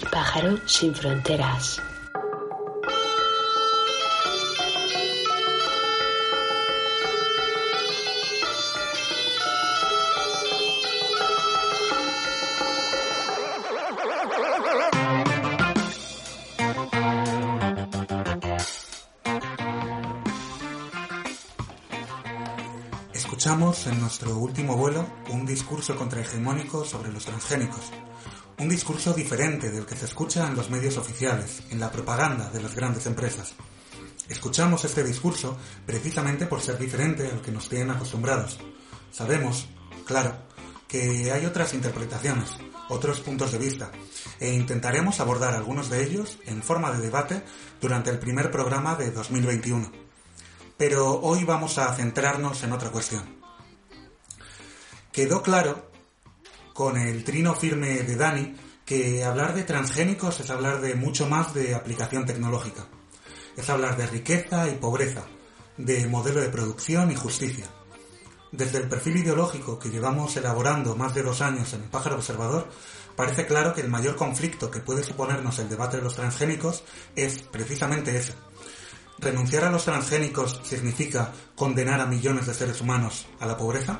El pájaro sin fronteras. Escuchamos en nuestro último vuelo un discurso contrahegemónico sobre los transgénicos. Un discurso diferente del que se escucha en los medios oficiales, en la propaganda de las grandes empresas. Escuchamos este discurso precisamente por ser diferente al que nos tienen acostumbrados. Sabemos, claro, que hay otras interpretaciones, otros puntos de vista, e intentaremos abordar algunos de ellos en forma de debate durante el primer programa de 2021. Pero hoy vamos a centrarnos en otra cuestión. Quedó claro, con el trino firme de Dani, que hablar de transgénicos es hablar de mucho más de aplicación tecnológica. Es hablar de riqueza y pobreza, de modelo de producción y justicia. Desde el perfil ideológico que llevamos elaborando más de 2 años en El Pájaro Observador, parece claro que el mayor conflicto que puede suponernos el debate de los transgénicos es precisamente ese. ¿Renunciar a los transgénicos significa condenar a millones de seres humanos a la pobreza?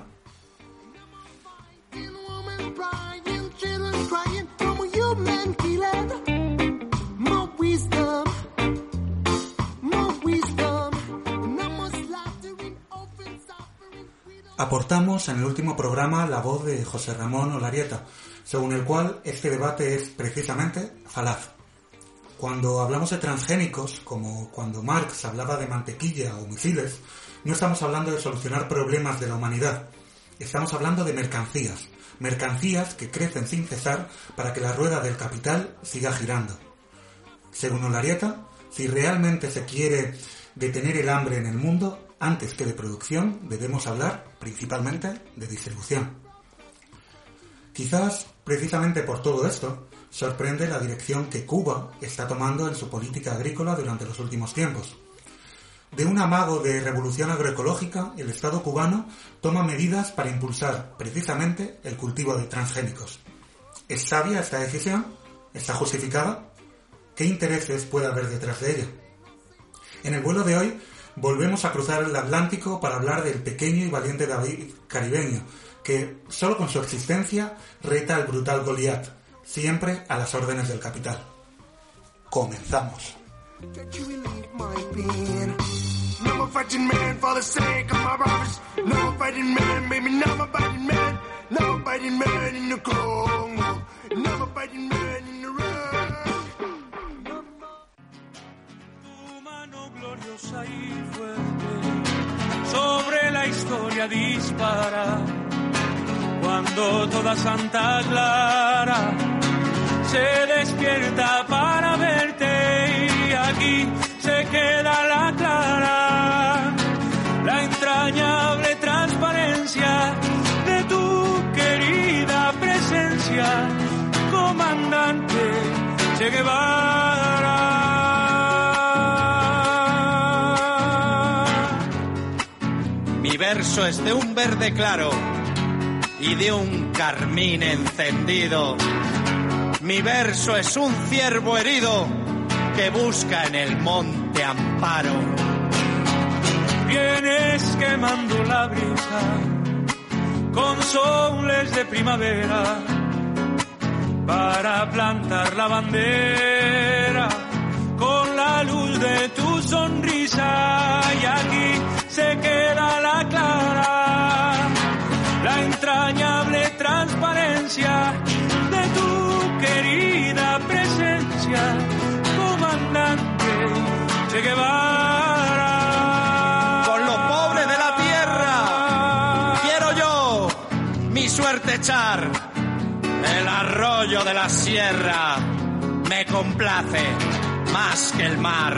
Aportamos en el último programa la voz de José Ramón Olarieta, según el cual este debate es precisamente falaz. Cuando hablamos de transgénicos, como cuando Marx hablaba de mantequilla o misiles, no estamos hablando de solucionar problemas de la humanidad. Estamos hablando de mercancías, mercancías que crecen sin cesar para que la rueda del capital siga girando. Según Olarieta, si realmente se quiere detener el hambre en el mundo, antes que de producción, debemos hablar principalmente de distribución. Quizás, precisamente por todo esto, sorprende la dirección que Cuba está tomando en su política agrícola durante los últimos tiempos. De un amago de revolución agroecológica, el Estado cubano toma medidas para impulsar precisamente el cultivo de transgénicos. ¿Es sabia esta decisión? ¿Está justificada? ¿Qué intereses puede haber detrás de ella? En el vuelo de hoy volvemos a cruzar el Atlántico para hablar del pequeño y valiente David caribeño, que solo con su existencia reta al brutal Goliat, siempre a las órdenes del capital. Comenzamos. Tu mano gloriosa y fuerte sobre la historia dispara, cuando toda Santa Clara se despierta para verte, y aquí se queda la clara, la entrañable transparencia de tu querida presencia, comandante Che Guevara. Mi verso es de un verde claro y de un carmín encendido. Mi verso es un ciervo herido que busca en el monte amparo. Vienes quemando la brisa con soles de primavera para plantar la bandera con la luz de tu sonrisa, y aquí se queda la clara, la entrañable transparencia de tu querida presencia, comandante Che Guevara. Con los pobres de la tierra quiero yo mi suerte echar. El arroyo de la sierra me complace más que el mar.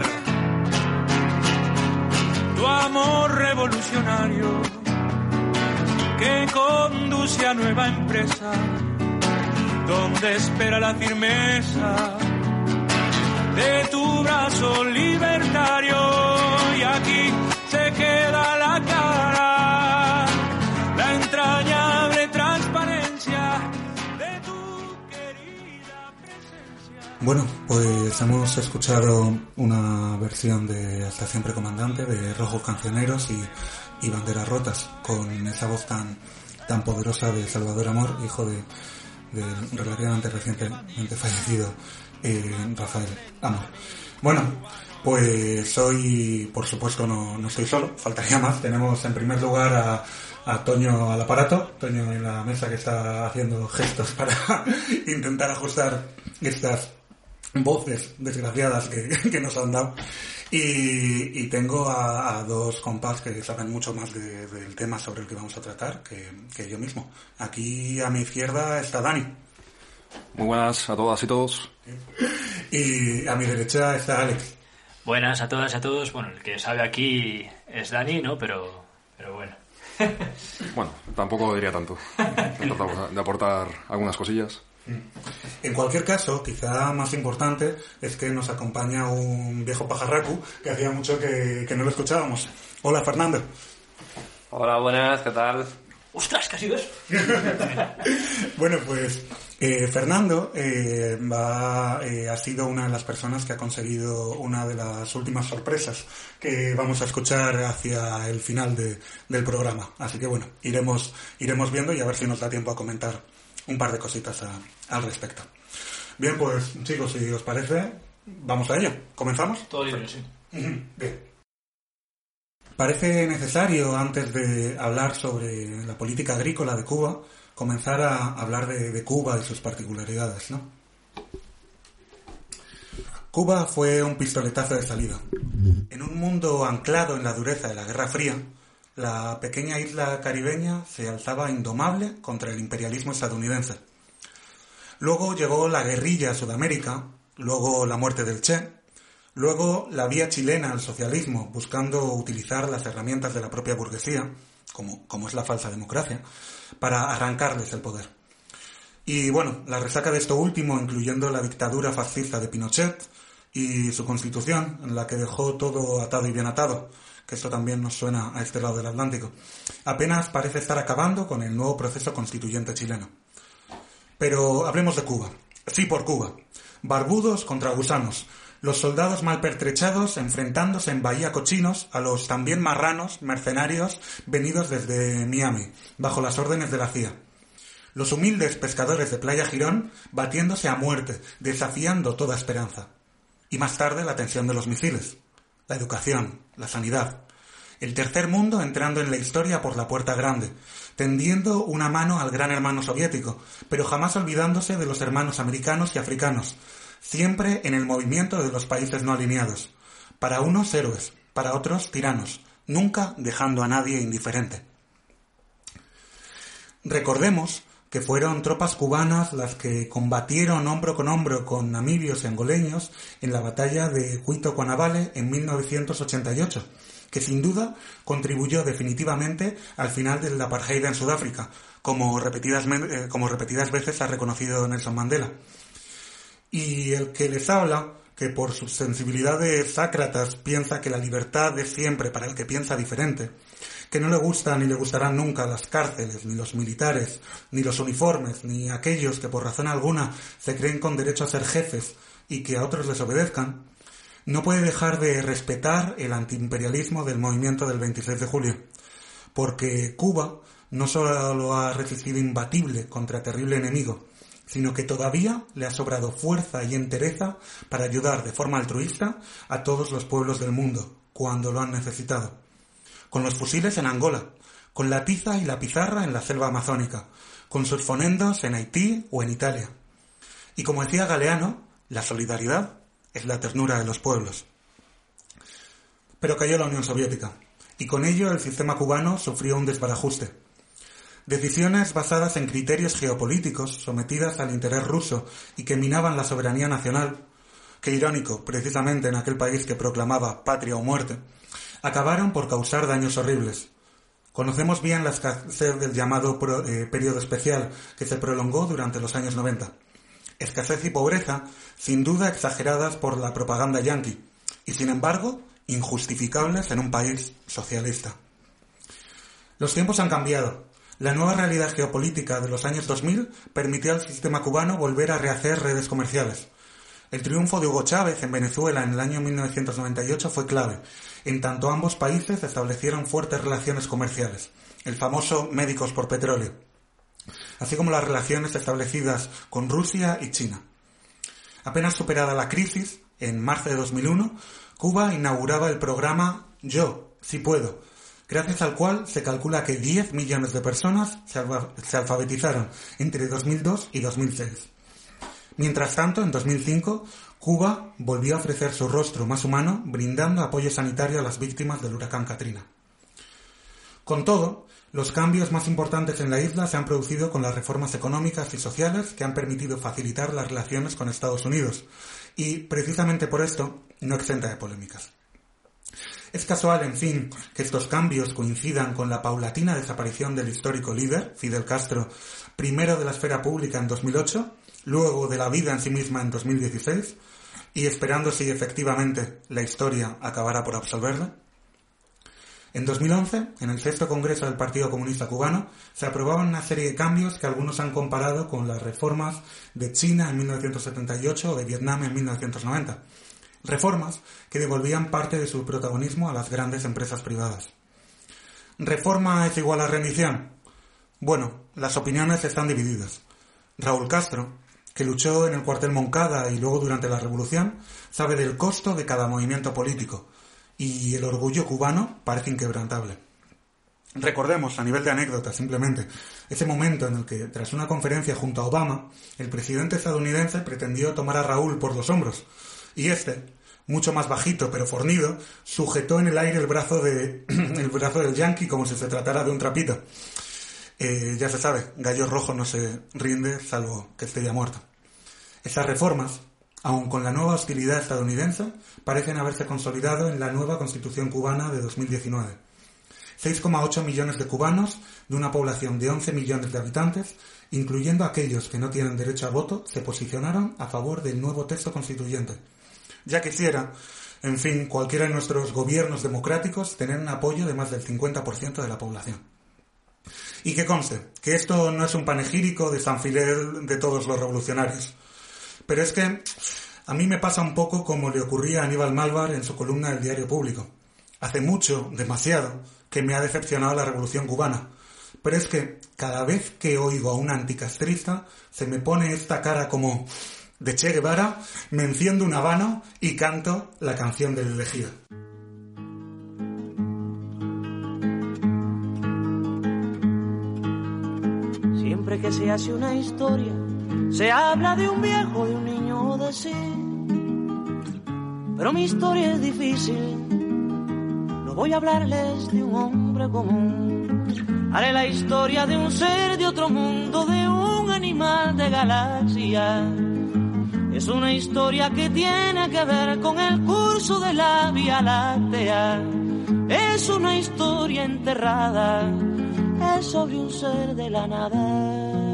Tu amor revolucionario que conduce a nueva empresa, donde espera la firmeza de tu brazo libertario, y aquí se queda la cara, la entrañable transparencia de tu querida presencia. Bueno, pues hemos escuchado una versión de Hasta siempre comandante, de Rojos Cancioneros y Banderas Rotas, con esa voz tan poderosa de Salvador Amor, hijo del relativamente recientemente fallecido Rafael Amor. Bueno, pues hoy, por supuesto, no estoy solo, faltaría más. Tenemos en primer lugar a Toño al aparato, Toño en la mesa, que está haciendo gestos para intentar ajustar estas voces desgraciadas que nos han dado. Y tengo a dos compas que saben mucho más del tema sobre el que vamos a tratar que yo mismo. Aquí a mi izquierda está Dani. Muy buenas a todas y todos. Y a mi derecha está Alex. Buenas a todas y a todos. Bueno, el que sabe aquí es Dani, ¿no? Pero bueno. Bueno, tampoco diría tanto. Tratamos de aportar algunas cosillas. En cualquier caso, quizá más importante es que nos acompaña un viejo pajarraco que hacía mucho que no lo escuchábamos. Hola, Fernando. Hola, buenas, ¿qué tal? ¡Ostras, qué ha sido eso! Bueno, pues Fernando ha sido una de las personas que ha conseguido una de las últimas sorpresas que vamos a escuchar hacia el final del programa. Así que bueno, iremos viendo y a ver si nos da tiempo a comentar un par de cositas al respecto. Bien, pues chicos, si os parece, vamos a ello. ¿Comenzamos? Todo libre, sí. Bien. Parece necesario, antes de hablar sobre la política agrícola de Cuba, comenzar a hablar de Cuba y sus particularidades, ¿no? Cuba fue un pistoletazo de salida. En un mundo anclado en la dureza de la Guerra Fría, la pequeña isla caribeña se alzaba indomable contra el imperialismo estadounidense. Luego llegó la guerrilla a Sudamérica, luego la muerte del Che, luego la vía chilena al socialismo, buscando utilizar las herramientas de la propia burguesía, como es la falsa democracia, para arrancarles el poder. Y bueno, la resaca de esto último, incluyendo la dictadura fascista de Pinochet y su constitución, en la que dejó todo atado y bien atado, que esto también nos suena a este lado del Atlántico, apenas parece estar acabando con el nuevo proceso constituyente chileno. Pero hablemos de Cuba. Sí, por Cuba. Barbudos contra gusanos. Los soldados mal pertrechados enfrentándose en Bahía Cochinos a los también marranos mercenarios venidos desde Miami, bajo las órdenes de la CIA. Los humildes pescadores de Playa Girón batiéndose a muerte, desafiando toda esperanza. Y más tarde la tensión de los misiles, la educación, la sanidad. El tercer mundo entrando en la historia por la puerta grande, tendiendo una mano al gran hermano soviético, pero jamás olvidándose de los hermanos americanos y africanos, siempre en el movimiento de los países no alineados. Para unos héroes, para otros tiranos, nunca dejando a nadie indiferente. Recordemos que fueron tropas cubanas las que combatieron hombro con hombro con namibios y angoleños en la batalla de Cuito-Cuanavale en 1988, que sin duda contribuyó definitivamente al final del apartheid en Sudáfrica, como repetidas veces ha reconocido Nelson Mandela. Y el que les habla, que por sus sensibilidades sácratas piensa que la libertad es siempre para el que piensa diferente, que no le gustan ni le gustarán nunca las cárceles, ni los militares, ni los uniformes, ni aquellos que por razón alguna se creen con derecho a ser jefes y que a otros les obedezcan, no puede dejar de respetar el antiimperialismo del movimiento del 26 de julio, porque Cuba no solo ha resistido imbatible contra terrible enemigo, sino que todavía le ha sobrado fuerza y entereza para ayudar de forma altruista a todos los pueblos del mundo, cuando lo han necesitado. Con los fusiles en Angola, con la tiza y la pizarra en la selva amazónica, con sus fonendos en Haití o en Italia. Y como decía Galeano, la solidaridad es la ternura de los pueblos. Pero cayó la Unión Soviética, y con ello el sistema cubano sufrió un desbarajuste. Decisiones basadas en criterios geopolíticos sometidas al interés ruso y que minaban la soberanía nacional, que irónico, precisamente en aquel país que proclamaba patria o muerte, acabaron por causar daños horribles. Conocemos bien la escasez del llamado periodo especial, que se prolongó durante los años 90. Escasez y pobreza, sin duda exageradas por la propaganda yanqui, y sin embargo, injustificables en un país socialista. Los tiempos han cambiado. La nueva realidad geopolítica de los años 2000 permitió al sistema cubano volver a rehacer redes comerciales. El triunfo de Hugo Chávez en Venezuela en el año 1998 fue clave, en tanto ambos países establecieron fuertes relaciones comerciales, el famoso médicos por petróleo, así como las relaciones establecidas con Rusia y China. Apenas superada la crisis, en marzo de 2001, Cuba inauguraba el programa Yo, si puedo, gracias al cual se calcula que 10 millones de personas se alfabetizaron entre 2002 y 2006. Mientras tanto, en 2005, Cuba volvió a ofrecer su rostro más humano, brindando apoyo sanitario a las víctimas del huracán Katrina. Con todo, los cambios más importantes en la isla se han producido con las reformas económicas y sociales que han permitido facilitar las relaciones con Estados Unidos, y precisamente por esto no exenta de polémicas. Es casual, en fin, que estos cambios coincidan con la paulatina desaparición del histórico líder, Fidel Castro, primero de la esfera pública en 2008, luego de la vida en sí misma en 2016, y esperando si efectivamente la historia acabará por absolverle. En 2011, en el 6º Congreso del Partido Comunista Cubano, se aprobaban una serie de cambios que algunos han comparado con las reformas de China en 1978 o de Vietnam en 1990. Reformas que devolvían parte de su protagonismo a las grandes empresas privadas. ¿Reforma es igual a rendición? Bueno, las opiniones están divididas. Raúl Castro, que luchó en el cuartel Moncada y luego durante la Revolución, sabe del costo de cada movimiento político, y el orgullo cubano parece inquebrantable. Recordemos, a nivel de anécdota simplemente, ese momento en el que, tras una conferencia junto a Obama, el presidente estadounidense pretendió tomar a Raúl por los hombros, y este, mucho más bajito pero fornido, sujetó en el aire el brazo del yanqui como si se tratara de un trapito. Ya se sabe, Gallo Rojo no se rinde salvo que esté ya muerto. Esas reformas, aun con la nueva hostilidad estadounidense, parecen haberse consolidado en la nueva Constitución cubana de 2019. 6,8 millones de cubanos, de una población de 11 millones de habitantes, incluyendo aquellos que no tienen derecho a voto, se posicionaron a favor del nuevo texto constituyente. Ya quisiera, en fin, cualquiera de nuestros gobiernos democráticos tener un apoyo de más del 50% de la población. Y que conste, que esto no es un panegírico de San Fidel de todos los revolucionarios. Pero es que a mí me pasa un poco como le ocurría a Aníbal Málvar en su columna del Diario Público. Hace mucho, demasiado, que me ha decepcionado la Revolución Cubana. Pero es que cada vez que oigo a un anticastrista se me pone esta cara como de Che Guevara, me enciendo un habano y canto la canción del elegido. Siempre que se hace una historia, se habla de un viejo, de un niño o de sí. Pero mi historia es difícil, no voy a hablarles de un hombre común. Haré la historia de un ser de otro mundo, de un animal de galaxia. Es una historia que tiene que ver con el curso de la Vía Láctea. Es una historia enterrada, es sobre un ser de la nada.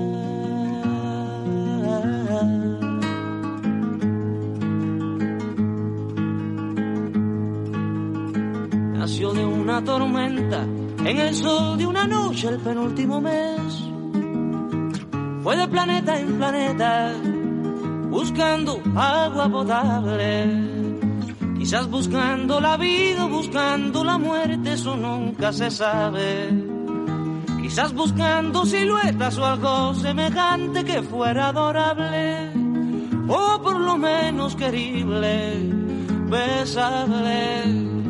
Nació de una tormenta, en el sol de una noche el penúltimo mes. Fue de planeta en planeta, buscando agua potable. Quizás buscando la vida, buscando la muerte, eso nunca se sabe. Quizás buscando siluetas o algo semejante que fuera adorable, o por lo menos querible, besable,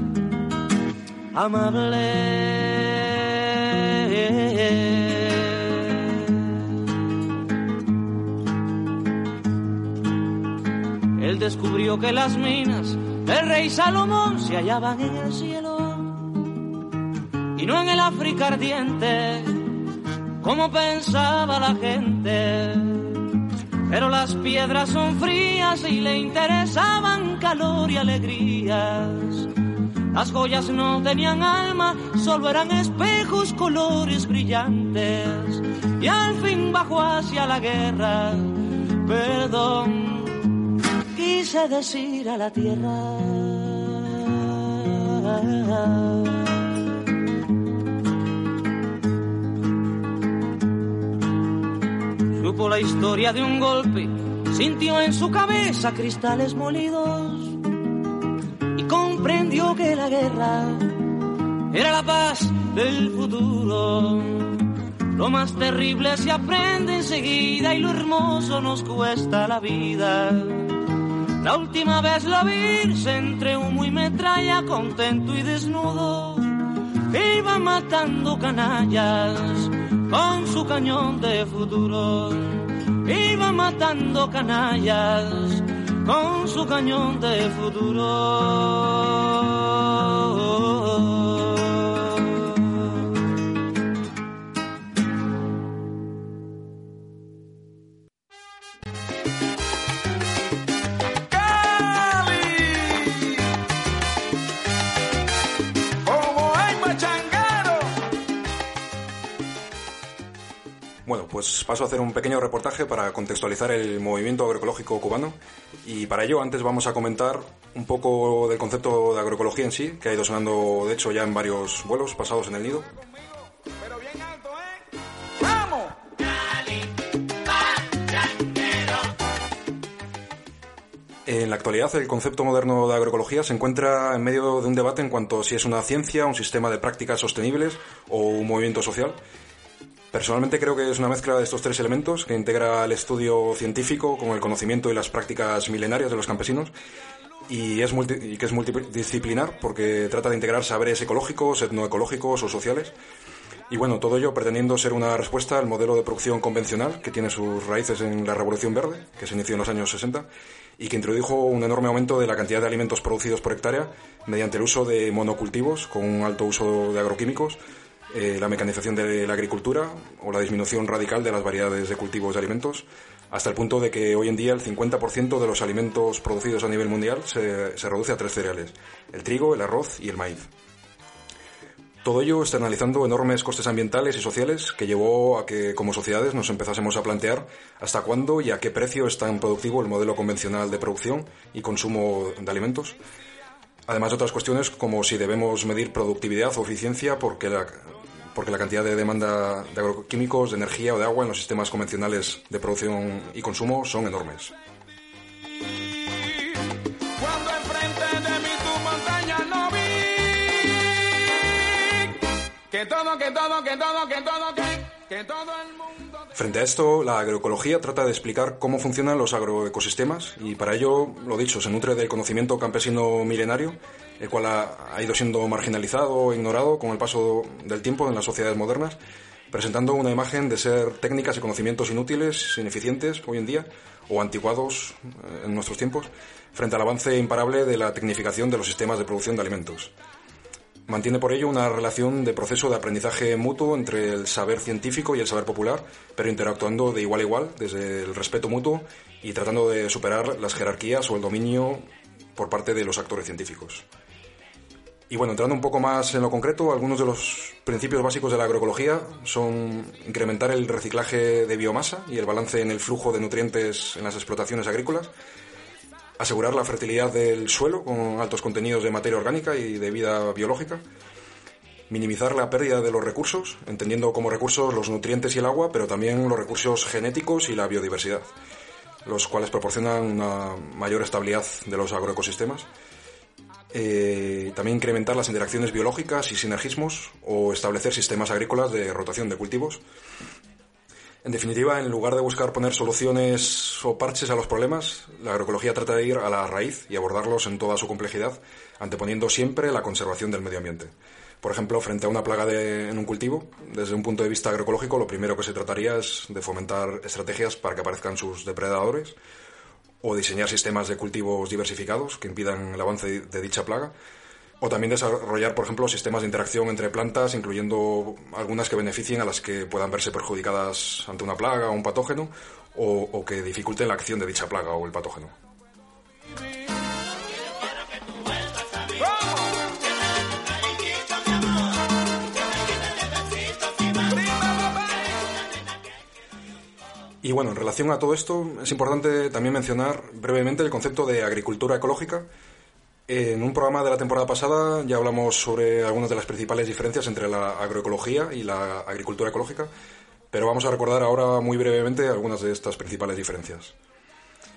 amable. Él descubrió que las minas del rey Salomón se hallaban en el cielo y no en el África ardiente, como pensaba la gente. Pero las piedras son frías y le interesaban calor y alegrías. Las joyas no tenían alma, solo eran espejos, colores brillantes. Y al fin bajó hacia la guerra, perdón, quise decir a la tierra. Supo la historia de un golpe sintió en su cabeza cristales molidos y comprendió que la guerra era la paz del futuro. Lo más terrible se aprende enseguida y lo hermoso nos cuesta la vida. La última vez la vi entre humo y metralla, contento y desnudo, iba matando canallas con su cañón de futuro. Iba matando canallas con su cañón de futuro. Bueno, pues paso a hacer un pequeño reportaje para contextualizar el movimiento agroecológico cubano y para ello antes vamos a comentar un poco del concepto de agroecología en sí, que ha ido sonando de hecho ya en varios vuelos pasados en el nido. Pero bien alto, ¿eh? ¡Vamos! En la actualidad el concepto moderno de agroecología se encuentra en medio de un debate en cuanto a si es una ciencia, un sistema de prácticas sostenibles o un movimiento social. Personalmente creo que es una mezcla de estos tres elementos que integra el estudio científico con el conocimiento y las prácticas milenarias de los campesinos y que es multidisciplinar porque trata de integrar saberes ecológicos, etnoecológicos o sociales. Y bueno, todo ello pretendiendo ser una respuesta al modelo de producción convencional que tiene sus raíces en la Revolución Verde, que se inició en los años 60 y que introdujo un enorme aumento de la cantidad de alimentos producidos por hectárea mediante el uso de monocultivos con un alto uso de agroquímicos, la mecanización de la agricultura o la disminución radical de las variedades de cultivos de alimentos, hasta el punto de que hoy en día el 50% de los alimentos producidos a nivel mundial se reduce a 3 cereales, el trigo, el arroz y el maíz. Todo ello externalizando enormes costes ambientales y sociales que llevó a que como sociedades nos empezásemos a plantear hasta cuándo y a qué precio es tan productivo el modelo convencional de producción y consumo de alimentos. Además de otras cuestiones como si debemos medir productividad o eficiencia porque la cantidad de demanda de agroquímicos, de energía o de agua en los sistemas convencionales de producción y consumo son enormes. Cuando enfrente de mí tu montaña no vi. Que todo el mundo... Frente a esto, la agroecología trata de explicar cómo funcionan los agroecosistemas y para ello, lo dicho, se nutre del conocimiento campesino milenario, el cual ha ido siendo marginalizado e ignorado con el paso del tiempo en las sociedades modernas, presentando una imagen de ser técnicas y conocimientos inútiles, ineficientes hoy en día, o anticuados en nuestros tiempos, frente al avance imparable de la tecnificación de los sistemas de producción de alimentos. Mantiene por ello una relación de proceso de aprendizaje mutuo entre el saber científico y el saber popular, pero interactuando de igual a igual desde el respeto mutuo y tratando de superar las jerarquías o el dominio por parte de los actores científicos. Y bueno, entrando un poco más en lo concreto, algunos de los principios básicos de la agroecología son incrementar el reciclaje de biomasa y el balance en el flujo de nutrientes en las explotaciones agrícolas, asegurar la fertilidad del suelo con altos contenidos de materia orgánica y de vida biológica, minimizar la pérdida de los recursos, entendiendo como recursos los nutrientes y el agua, pero también los recursos genéticos y la biodiversidad, los cuales proporcionan una mayor estabilidad de los agroecosistemas. También incrementar las interacciones biológicas y sinergismos o establecer sistemas agrícolas de rotación de cultivos. En definitiva, en lugar de buscar poner soluciones o parches a los problemas, la agroecología trata de ir a la raíz y abordarlos en toda su complejidad, anteponiendo siempre la conservación del medio ambiente. Por ejemplo, frente a una plaga en un cultivo, desde un punto de vista agroecológico, lo primero que se trataría es de fomentar estrategias para que aparezcan sus depredadores o diseñar sistemas de cultivos diversificados que impidan el avance de dicha plaga. O también desarrollar, por ejemplo, sistemas de interacción entre plantas, incluyendo algunas que beneficien a las que puedan verse perjudicadas ante una plaga o un patógeno, o que dificulten la acción de dicha plaga o el patógeno. Y bueno, en relación a todo esto, es importante también mencionar brevemente el concepto de agricultura ecológica. En un programa de la temporada pasada ya hablamos sobre algunas de las principales diferencias entre la agroecología y la agricultura ecológica, pero vamos a recordar ahora muy brevemente algunas de estas principales diferencias.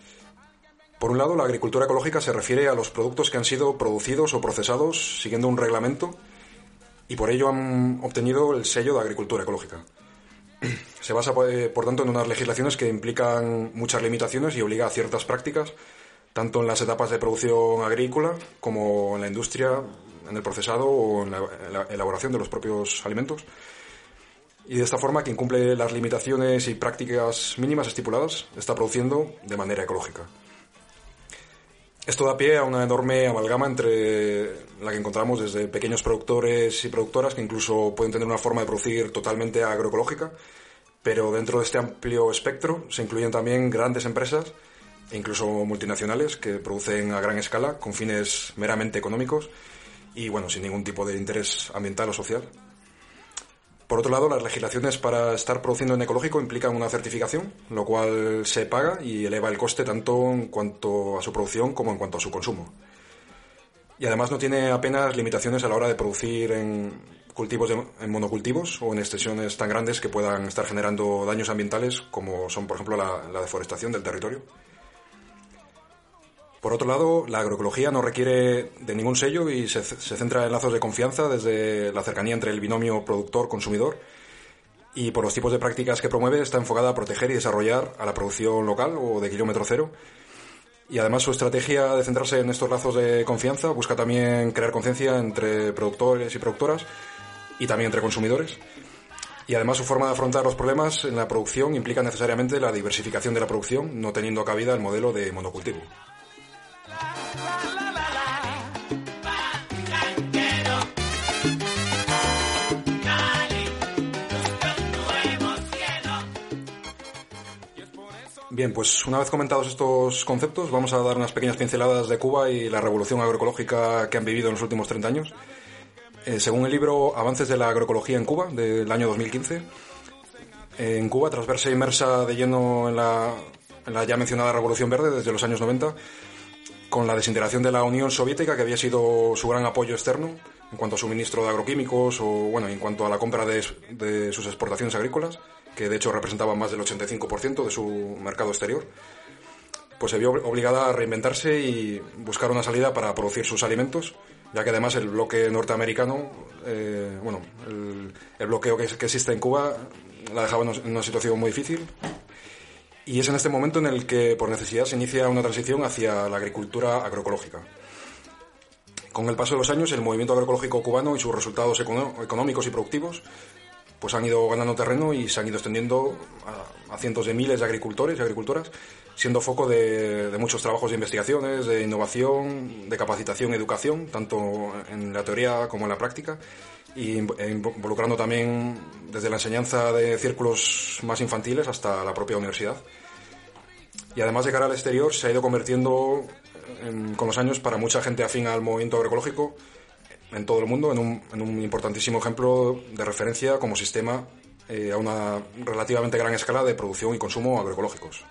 Por un lado, la agricultura ecológica se refiere a los productos que han sido producidos o procesados siguiendo un reglamento y por ello han obtenido el sello de agricultura ecológica. Se basa, por tanto, en unas legislaciones que implican muchas limitaciones y obliga a ciertas prácticas, tanto en las etapas de producción agrícola como en la industria, en el procesado o en la elaboración de los propios alimentos. Y de esta forma, quien cumple las limitaciones y prácticas mínimas estipuladas está produciendo de manera ecológica. Esto da pie a una enorme amalgama entre la que encontramos desde pequeños productores y productoras que incluso pueden tener una forma de producir totalmente agroecológica, pero dentro de este amplio espectro se incluyen también grandes empresas e incluso multinacionales que producen a gran escala con fines meramente económicos y, bueno, sin ningún tipo de interés ambiental o social. Por otro lado, las legislaciones para estar produciendo en ecológico implican una certificación, lo cual se paga y eleva el coste tanto en cuanto a su producción como en cuanto a su consumo. Y además no tiene apenas limitaciones a la hora de producir en monocultivos o en extensiones tan grandes que puedan estar generando daños ambientales como son, por ejemplo, la deforestación del territorio. Por otro lado, la agroecología no requiere de ningún sello y se centra en lazos de confianza desde la cercanía entre el binomio productor-consumidor y por los tipos de prácticas que promueve está enfocada a proteger y desarrollar a la producción local o de kilómetro cero. Y además su estrategia de centrarse en estos lazos de confianza busca también crear conciencia entre productores y productoras y también entre consumidores. Y además su forma de afrontar los problemas en la producción implica necesariamente la diversificación de la producción, no teniendo cabida el modelo de monocultivo. Bien, pues una vez comentados estos conceptos, vamos a dar unas pequeñas pinceladas de Cuba y la revolución agroecológica que han vivido en los últimos 30 años. Según el libro Avances de la agroecología en Cuba, del año 2015, en Cuba, tras verse inmersa de lleno en la ya mencionada Revolución Verde desde los años 90, con la desintegración de la Unión Soviética, que había sido su gran apoyo externo en cuanto a suministro de agroquímicos o, bueno, en cuanto a la compra de sus exportaciones agrícolas, que de hecho representaban más del 85% de su mercado exterior, pues se vio obligada a reinventarse y buscar una salida para producir sus alimentos, ya que además el bloque norteamericano, el bloqueo que existe en Cuba la dejaba en una situación muy difícil. Y es en este momento en el que, por necesidad, se inicia una transición hacia la agricultura agroecológica. Con el paso de los años, el movimiento agroecológico cubano y sus resultados económicos y productivos pues han ido ganando terreno y se han ido extendiendo a cientos de miles de agricultores y agricultoras, siendo foco de muchos trabajos de investigaciones, de innovación, de capacitación y educación, tanto en la teoría como en la práctica, y involucrando también desde la enseñanza de círculos más infantiles hasta la propia universidad. Y además de cara al exterior se ha ido convirtiendo con los años para mucha gente afín al movimiento agroecológico en todo el mundo en un importantísimo ejemplo de referencia como sistema a una relativamente gran escala de producción y consumo agroecológicos.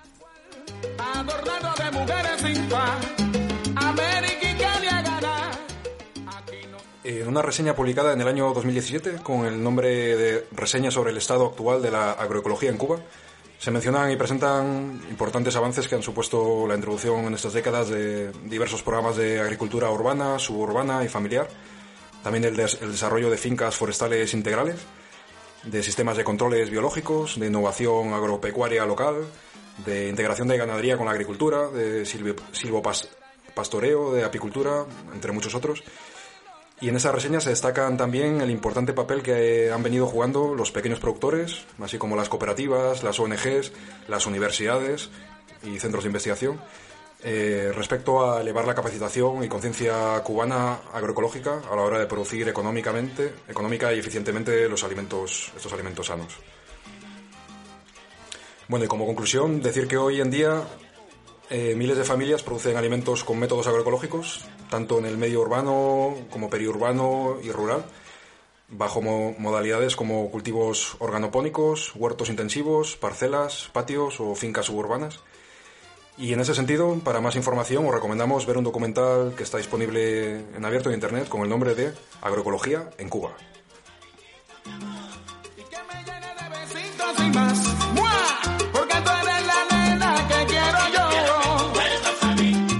En una reseña publicada en el año 2017 con el nombre de Reseña sobre el estado actual de la agroecología en Cuba, se mencionan y presentan importantes avances que han supuesto la introducción en estas décadas de diversos programas de agricultura urbana, suburbana y familiar, también el desarrollo de fincas forestales integrales, de sistemas de controles biológicos, de innovación agropecuaria local, de integración de ganadería con la agricultura, de silvopastoreo, de apicultura, entre muchos otros. Y en esa reseña se destacan también el importante papel que han venido jugando los pequeños productores, así como las cooperativas, las ONGs, las universidades y centros de investigación, respecto a elevar la capacitación y conciencia cubana agroecológica a la hora de producir económica y eficientemente estos alimentos sanos. Bueno, y como conclusión, decir que hoy en día miles de familias producen alimentos con métodos agroecológicos, tanto en el medio urbano como periurbano y rural, bajo modalidades como cultivos organopónicos, huertos intensivos, parcelas, patios o fincas suburbanas. Y en ese sentido, para más información, os recomendamos ver un documental que está disponible en abierto en Internet con el nombre de Agroecología en Cuba. Porque tú eres la nena que quiero yo.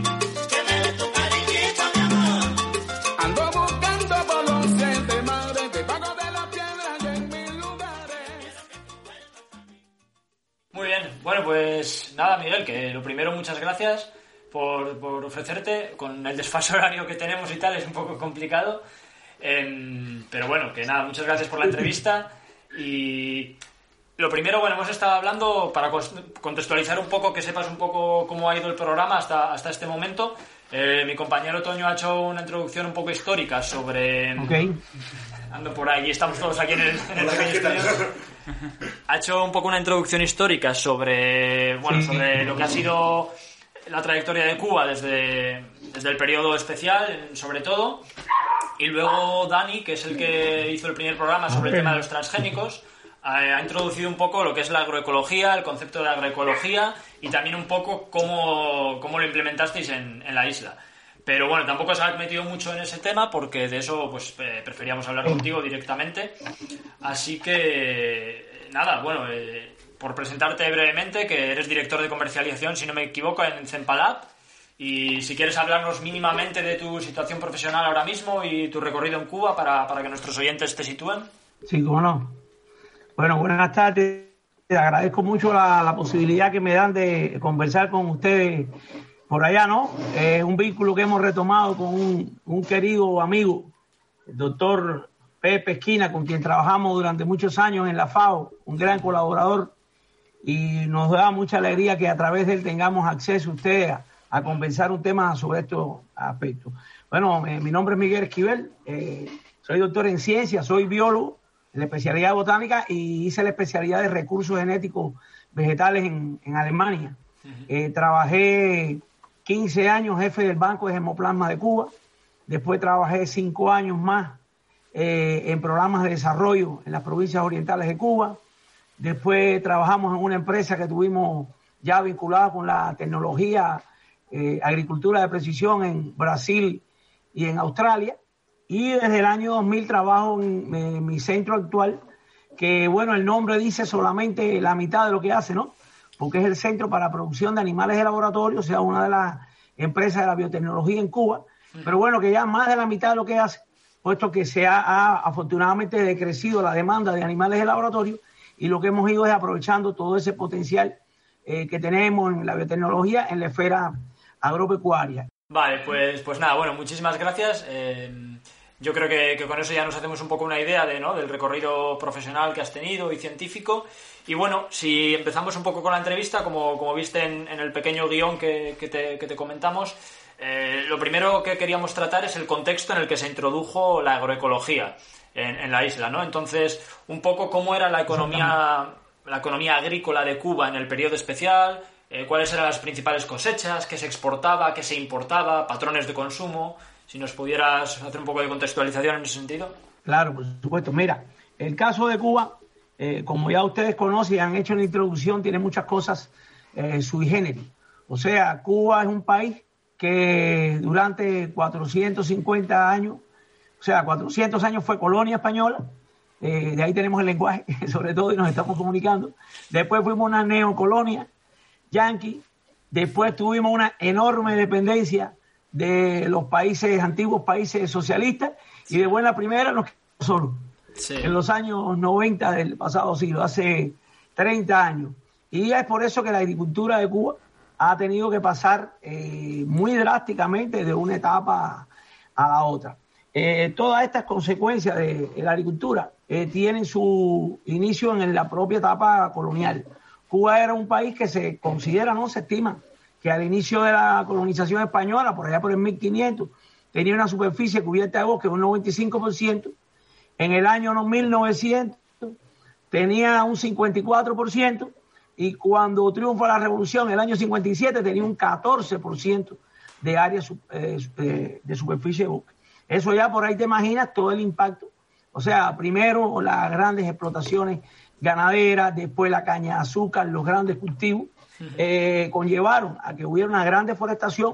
nada, Miguel, que lo primero, muchas gracias por ofrecerte. Con el desfase horario que tenemos y tal es un poco complicado. Pero bueno, que nada, muchas gracias por la entrevista. Y lo primero, bueno, hemos estado hablando para contextualizar un poco, que sepas un poco cómo ha ido el programa hasta este momento. Mi compañero Toño ha hecho una introducción un poco histórica sobre... Okay. Ando por ahí, estamos todos aquí en el pequeño estudio. Ha hecho un poco una introducción histórica sobre lo que ha sido la trayectoria de Cuba desde el periodo especial, sobre todo. Y luego Dani, que es el que hizo el primer programa sobre el tema de los transgénicos, ha introducido un poco lo que es la agroecología, el concepto de agroecología y también un poco cómo lo implementasteis en la isla. Pero bueno, tampoco se ha metido mucho en ese tema porque de eso pues preferíamos hablar contigo directamente. Así que nada, bueno, por presentarte brevemente, que eres director de comercialización, si no me equivoco, en Cempalab. Y si quieres hablarnos mínimamente de tu situación profesional ahora mismo y tu recorrido en Cuba para que nuestros oyentes te sitúen. Sí, cómo no. Bueno, buenas tardes. Te agradezco mucho la posibilidad que me dan de conversar con ustedes por allá, ¿no? Es un vínculo que hemos retomado con un querido amigo, el doctor Pepe Esquina, con quien trabajamos durante muchos años en la FAO, un gran colaborador, y nos da mucha alegría que a través de él tengamos acceso a ustedes a conversar un tema sobre estos aspectos. Bueno, mi nombre es Miguel Esquivel, soy doctor en ciencias, soy biólogo, en la especialidad de botánica y hice la especialidad de recursos genéticos vegetales en Alemania. Trabajé 15 años jefe del Banco de Hemoplasma de Cuba, después trabajé 5 años más en programas de desarrollo en las provincias orientales de Cuba, después trabajamos en una empresa que tuvimos ya vinculada con la tecnología agricultura de precisión en Brasil y en Australia, y desde el año 2000 trabajo en mi centro actual, que bueno, el nombre dice solamente la mitad de lo que hace, ¿no? Porque es el Centro para Producción de Animales de Laboratorio, o sea, una de las empresas de la biotecnología en Cuba, pero bueno, que ya más de la mitad de lo que hace, puesto que se ha afortunadamente decrecido la demanda de animales de laboratorio, y lo que hemos ido es aprovechando todo ese potencial que tenemos en la biotecnología en la esfera agropecuaria. Vale, pues nada, bueno, muchísimas gracias. Yo creo que con eso ya nos hacemos un poco una idea del recorrido profesional que has tenido y científico. Y bueno, si empezamos un poco con la entrevista, como viste en el pequeño guión que te comentamos, lo primero que queríamos tratar es el contexto en el que se introdujo la agroecología en la isla, ¿no? Entonces, un poco cómo era la economía agrícola de Cuba en el periodo especial, cuáles eran las principales cosechas, qué se exportaba, qué se importaba, patrones de consumo. Si nos pudieras hacer un poco de contextualización en ese sentido. Claro, por supuesto. Mira, el caso de Cuba, como ya ustedes conocen y han hecho la introducción, tiene muchas cosas sui generis. O sea, Cuba es un país que durante 450 años, o sea, 400 años fue colonia española. De ahí tenemos el lenguaje, sobre todo, y nos estamos comunicando. Después fuimos una neocolonia yanqui. Después tuvimos una enorme dependencia de los países, antiguos países socialistas, y de buena primera nos quedamos solos. Sí. En los años 90 del pasado siglo, hace 30 años. Y es por eso que la agricultura de Cuba ha tenido que pasar muy drásticamente de una etapa a la otra. Todas estas consecuencias de la agricultura tienen su inicio en la propia etapa colonial. Cuba era un país que se considera, no se estima, que al inicio de la colonización española, por allá por el 1500, tenía una superficie cubierta de bosque, un 95%. En el año 1900 tenía un 54%, y cuando triunfa la revolución, en el año 57, tenía un 14% de área de superficie de bosque. Eso ya por ahí te imaginas todo el impacto. O sea, primero las grandes explotaciones ganaderas, después la caña de azúcar, los grandes cultivos, conllevaron a que hubiera una gran deforestación,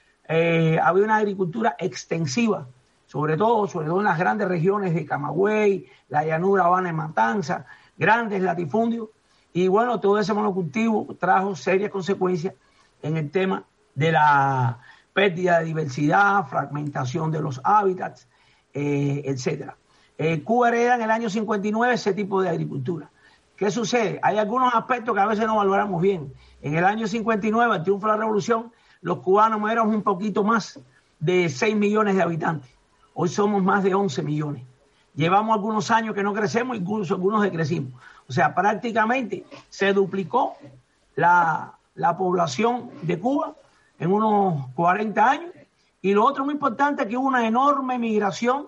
había una agricultura extensiva, sobre todo en las grandes regiones de Camagüey, la llanura Habana y Matanza, grandes latifundios, y bueno, todo ese monocultivo trajo serias consecuencias en el tema de la pérdida de diversidad, fragmentación de los hábitats, etcétera. Cuba hereda en el año 59 ese tipo de agricultura. ¿qué sucede? Hay algunos aspectos que a veces no valoramos bien. En el año 59, al triunfo de la revolución, los cubanos éramos un poquito más de 6 millones de habitantes. Hoy somos más de 11 millones. Llevamos algunos años que no crecemos, incluso algunos decrecimos. O sea, prácticamente se duplicó la población de Cuba en unos 40 años. Y lo otro muy importante es que hubo una enorme migración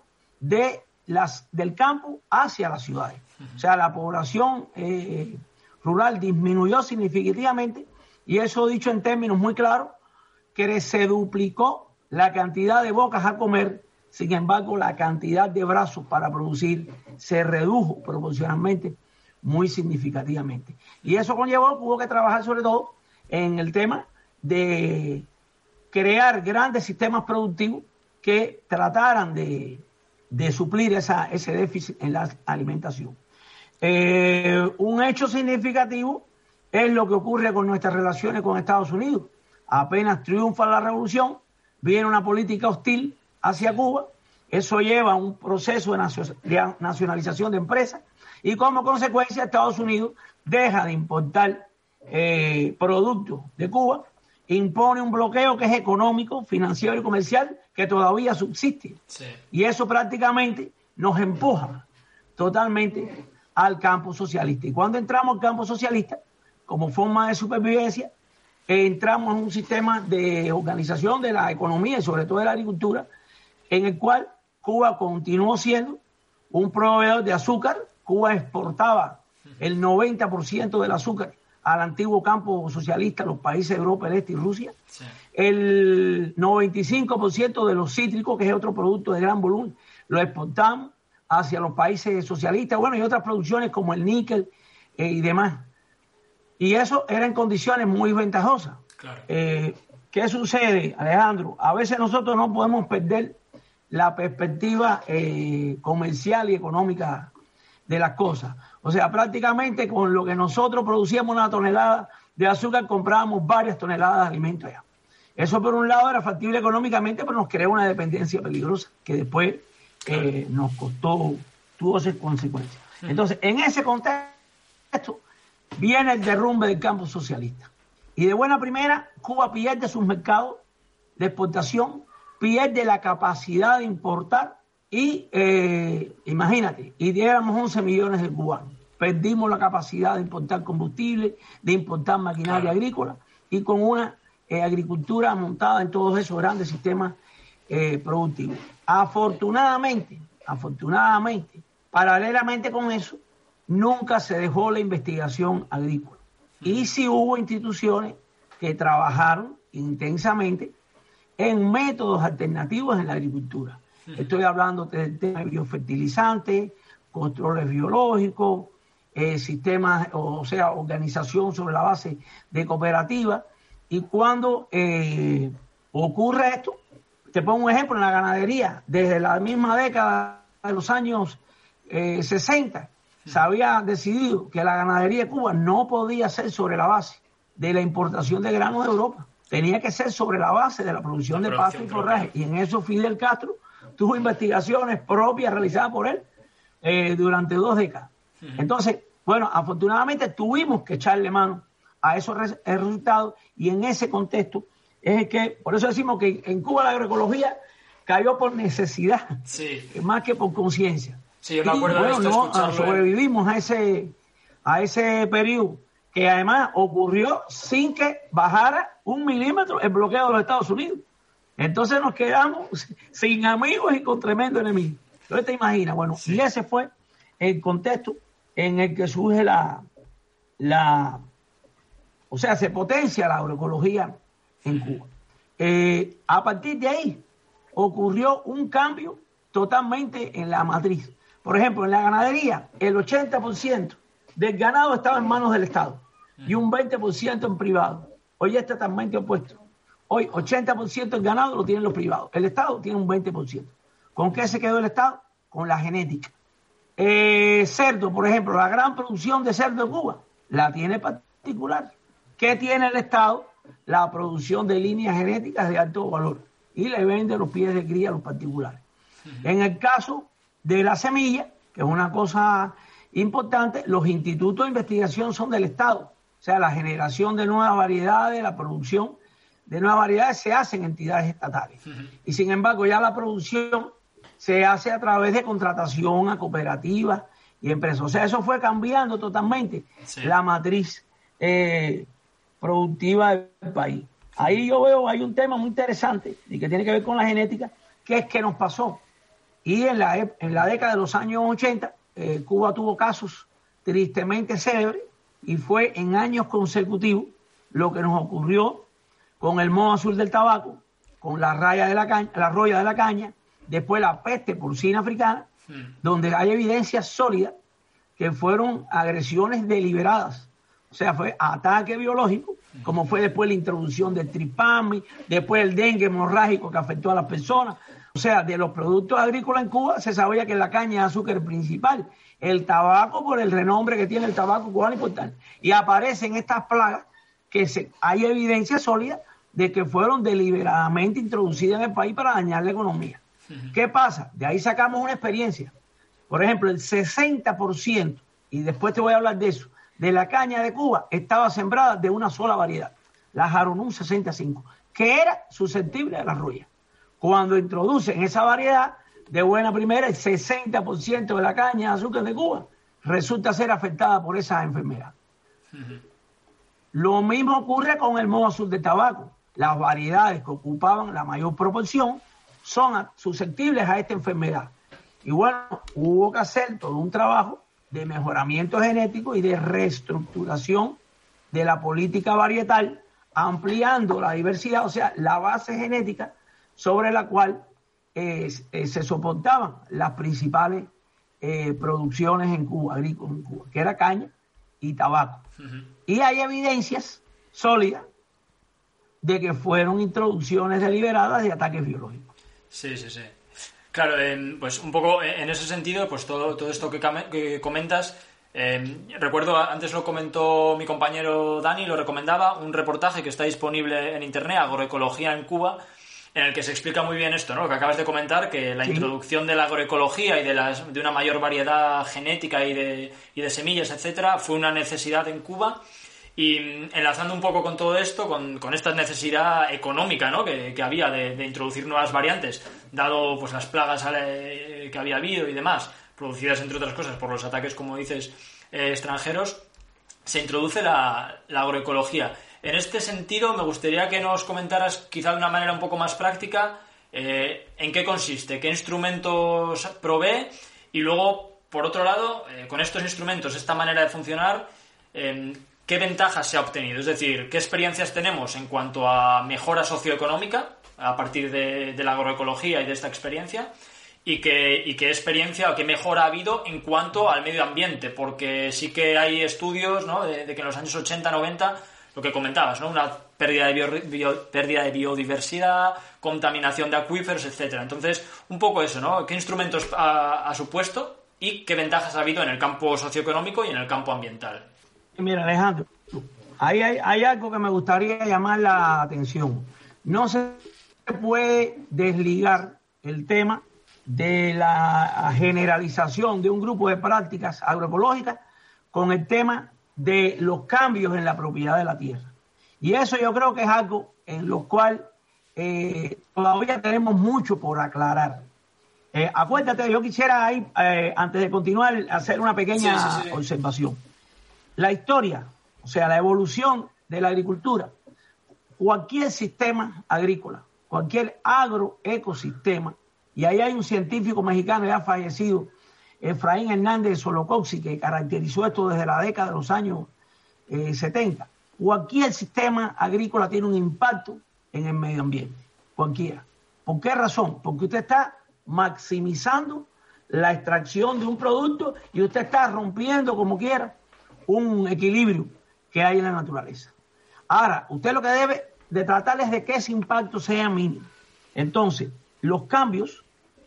del campo hacia las ciudades. O sea, la población rural disminuyó significativamente, y eso dicho en términos muy claros, que se duplicó la cantidad de bocas a comer. Sin embargo, la cantidad de brazos para producir se redujo proporcionalmente muy significativamente. Y eso conllevó que hubo que trabajar sobre todo en el tema de crear grandes sistemas productivos que trataran de suplir ese déficit en la alimentación. Un hecho significativo es lo que ocurre con nuestras relaciones con Estados Unidos. Apenas triunfa la revolución, viene una política hostil hacia Cuba, eso lleva a un proceso de nacionalización de empresas y como consecuencia Estados Unidos deja de importar productos de Cuba, impone un bloqueo que es económico, financiero y comercial que todavía subsiste. Sí. Y eso prácticamente nos empuja totalmente al campo socialista. Y cuando entramos al campo socialista, como forma de supervivencia, entramos en un sistema de organización de la economía y sobre todo de la agricultura, en el cual Cuba continuó siendo un proveedor de azúcar. Cuba exportaba el 90% del azúcar al antiguo campo socialista, los países de Europa del Este y Rusia. Sí. El 95% de los cítricos, que es otro producto de gran volumen, lo exportamos hacia los países socialistas, bueno, y otras producciones como el níquel y demás. Y eso era en condiciones muy ventajosas. Claro. ¿Qué sucede, Alejandro? A veces nosotros no podemos perder la perspectiva comercial y económica de las cosas. O sea, prácticamente con lo que nosotros producíamos una tonelada de azúcar, comprábamos varias toneladas de alimentos allá. Eso por un lado era factible económicamente, pero nos creó una dependencia peligrosa que después nos costó, tuvo esas consecuencias. Entonces, en ese contexto viene el derrumbe del campo socialista. Y de buena primera, Cuba pierde sus mercados de exportación, pierde la capacidad de importar y, imagínate, y éramos 11 millones de cubanos. Perdimos la capacidad de importar combustible, de importar maquinaria agrícola y con una agricultura montada en todos esos grandes sistemas productivos. Afortunadamente, paralelamente con eso, nunca se dejó la investigación agrícola. Y sí hubo instituciones que trabajaron intensamente en métodos alternativos en la agricultura. Estoy hablando del tema de biofertilizantes, controles biológicos, sistemas, o sea, organización sobre la base de cooperativas. Y cuando ocurre esto, te pongo un ejemplo, en la ganadería, desde la misma década de los años 60, se había decidido que la ganadería de Cuba no podía ser sobre la base de la importación de granos de Europa. Tenía que ser sobre la base de la producción de pasto y forraje. Y en eso Fidel Castro tuvo investigaciones propias realizadas por él durante 2 décadas. Entonces, bueno, afortunadamente tuvimos que echarle mano a esos resultados y en ese contexto es el que, por eso decimos que en Cuba la agroecología cayó por necesidad, más que por conciencia. Sí, yo me acuerdo de esto, sobrevivimos a ese periodo que además ocurrió sin que bajara 1 milímetro el bloqueo de los Estados Unidos. Entonces nos quedamos sin amigos y con tremendo enemigo. Entonces te imaginas, bueno, y ese fue el contexto en el que surge o sea, se potencia la agroecología en Cuba. A partir de ahí ocurrió un cambio totalmente en la matriz. Por ejemplo, en la ganadería, el 80% del ganado estaba en manos del Estado y un 20% en privado. Hoy está totalmente opuesto. Hoy 80% del ganado lo tienen los privados. El Estado tiene un 20%. ¿Con qué se quedó el Estado? Con la genética. Cerdo, por ejemplo, la gran producción de cerdo de Cuba la tiene particular. ¿Qué tiene el Estado? La producción de líneas genéticas de alto valor y le vende los pies de cría a los particulares. En el caso de la semilla, que es una cosa importante, los institutos de investigación son del Estado. O sea, la generación de nuevas variedades, la producción de nuevas variedades se hace en entidades estatales. Y sin embargo, ya la producción se hace a través de contratación a cooperativas y empresas. O sea, eso fue cambiando totalmente la matriz productiva del país. Ahí yo veo, hay un tema muy interesante y que tiene que ver con la genética, que es que nos pasó. Y en la década de los años 80, Cuba tuvo casos tristemente célebres y fue en años consecutivos lo que nos ocurrió con el moho azul del tabaco, con la roya de la caña, después la peste porcina africana, donde hay evidencias sólidas que fueron agresiones deliberadas. O sea, fue ataque biológico, como fue después la introducción del tripami, después el dengue hemorrágico que afectó a las personas. O sea, de los productos agrícolas en Cuba se sabía que la caña es azúcar principal, el tabaco por el renombre que tiene el tabaco cubano importante. Y aparecen estas plagas que hay evidencia sólida de que fueron deliberadamente introducidas en el país para dañar la economía. ¿Qué pasa? De ahí sacamos una experiencia. Por ejemplo, el 60%, y después te voy a hablar de eso, de la caña de Cuba estaba sembrada de una sola variedad, la Jaronú 65, que era susceptible a la roya. Cuando introducen esa variedad, de buena primera, el 60% de la caña de azúcar de Cuba resulta ser afectada por esa enfermedad. Lo mismo ocurre con el moho azul de tabaco. Las variedades que ocupaban la mayor proporción son susceptibles a esta enfermedad. Y bueno, hubo que hacer todo un trabajo de mejoramiento genético y de reestructuración de la política varietal, ampliando la diversidad, o sea, la base genética sobre la cual se soportaban las principales producciones en Cuba, agrícolas en Cuba, que era caña y tabaco. Y hay evidencias sólidas de que fueron introducciones deliberadas de ataques biológicos. Sí. Claro, pues un poco en ese sentido, pues todo esto que comentas, recuerdo, antes lo comentó mi compañero Dani, lo recomendaba, un reportaje que está disponible en internet, Agroecología en Cuba, en el que se explica muy bien esto, ¿no? Lo que acabas de comentar, que la introducción de la agroecología y de una mayor variedad genética y de semillas, etcétera, fue una necesidad en Cuba. Y enlazando un poco con todo esto, con esta necesidad económica, ¿no? que había de introducir nuevas variantes, dado pues las plagas que había habido y demás, producidas entre otras cosas por los ataques, como dices, extranjeros, se introduce la agroecología. En este sentido, me gustaría que nos comentaras, quizá de una manera un poco más práctica, en qué consiste, qué instrumentos provee, y luego, por otro lado, con estos instrumentos, esta manera de funcionar, ¿qué ventajas se ha obtenido? Es decir, ¿qué experiencias tenemos en cuanto a mejora socioeconómica a partir de la agroecología y de esta experiencia? ¿Y qué experiencia o qué mejora ha habido en cuanto al medio ambiente? Porque sí que hay estudios, ¿no? de que en los años 80, 90, lo que comentabas, ¿no? Una pérdida de biodiversidad, contaminación de acuíferos, etcétera. Entonces, un poco eso, ¿no? ¿Qué instrumentos ha supuesto y qué ventajas ha habido en el campo socioeconómico y en el campo ambiental? Mira, Alejandro, hay algo que me gustaría llamar la atención. No se puede desligar el tema de la generalización de un grupo de prácticas agroecológicas con el tema de los cambios en la propiedad de la tierra. Y eso yo creo que es algo en lo cual todavía tenemos mucho por aclarar. Acuérdate, yo quisiera ahí, antes de continuar, hacer una pequeña observación. La historia, o sea, la evolución de la agricultura, cualquier sistema agrícola, cualquier agroecosistema, y ahí hay un científico mexicano ya fallecido, Efraín Hernández de Solocoxi, que caracterizó esto desde la década de los años 70. Cualquier sistema agrícola tiene un impacto en el medio ambiente, cualquiera. ¿Por qué razón? Porque usted está maximizando la extracción de un producto y usted está rompiendo, como quiera, un equilibrio que hay en la naturaleza. Ahora, usted lo que debe de tratar es de que ese impacto sea mínimo. Entonces, los cambios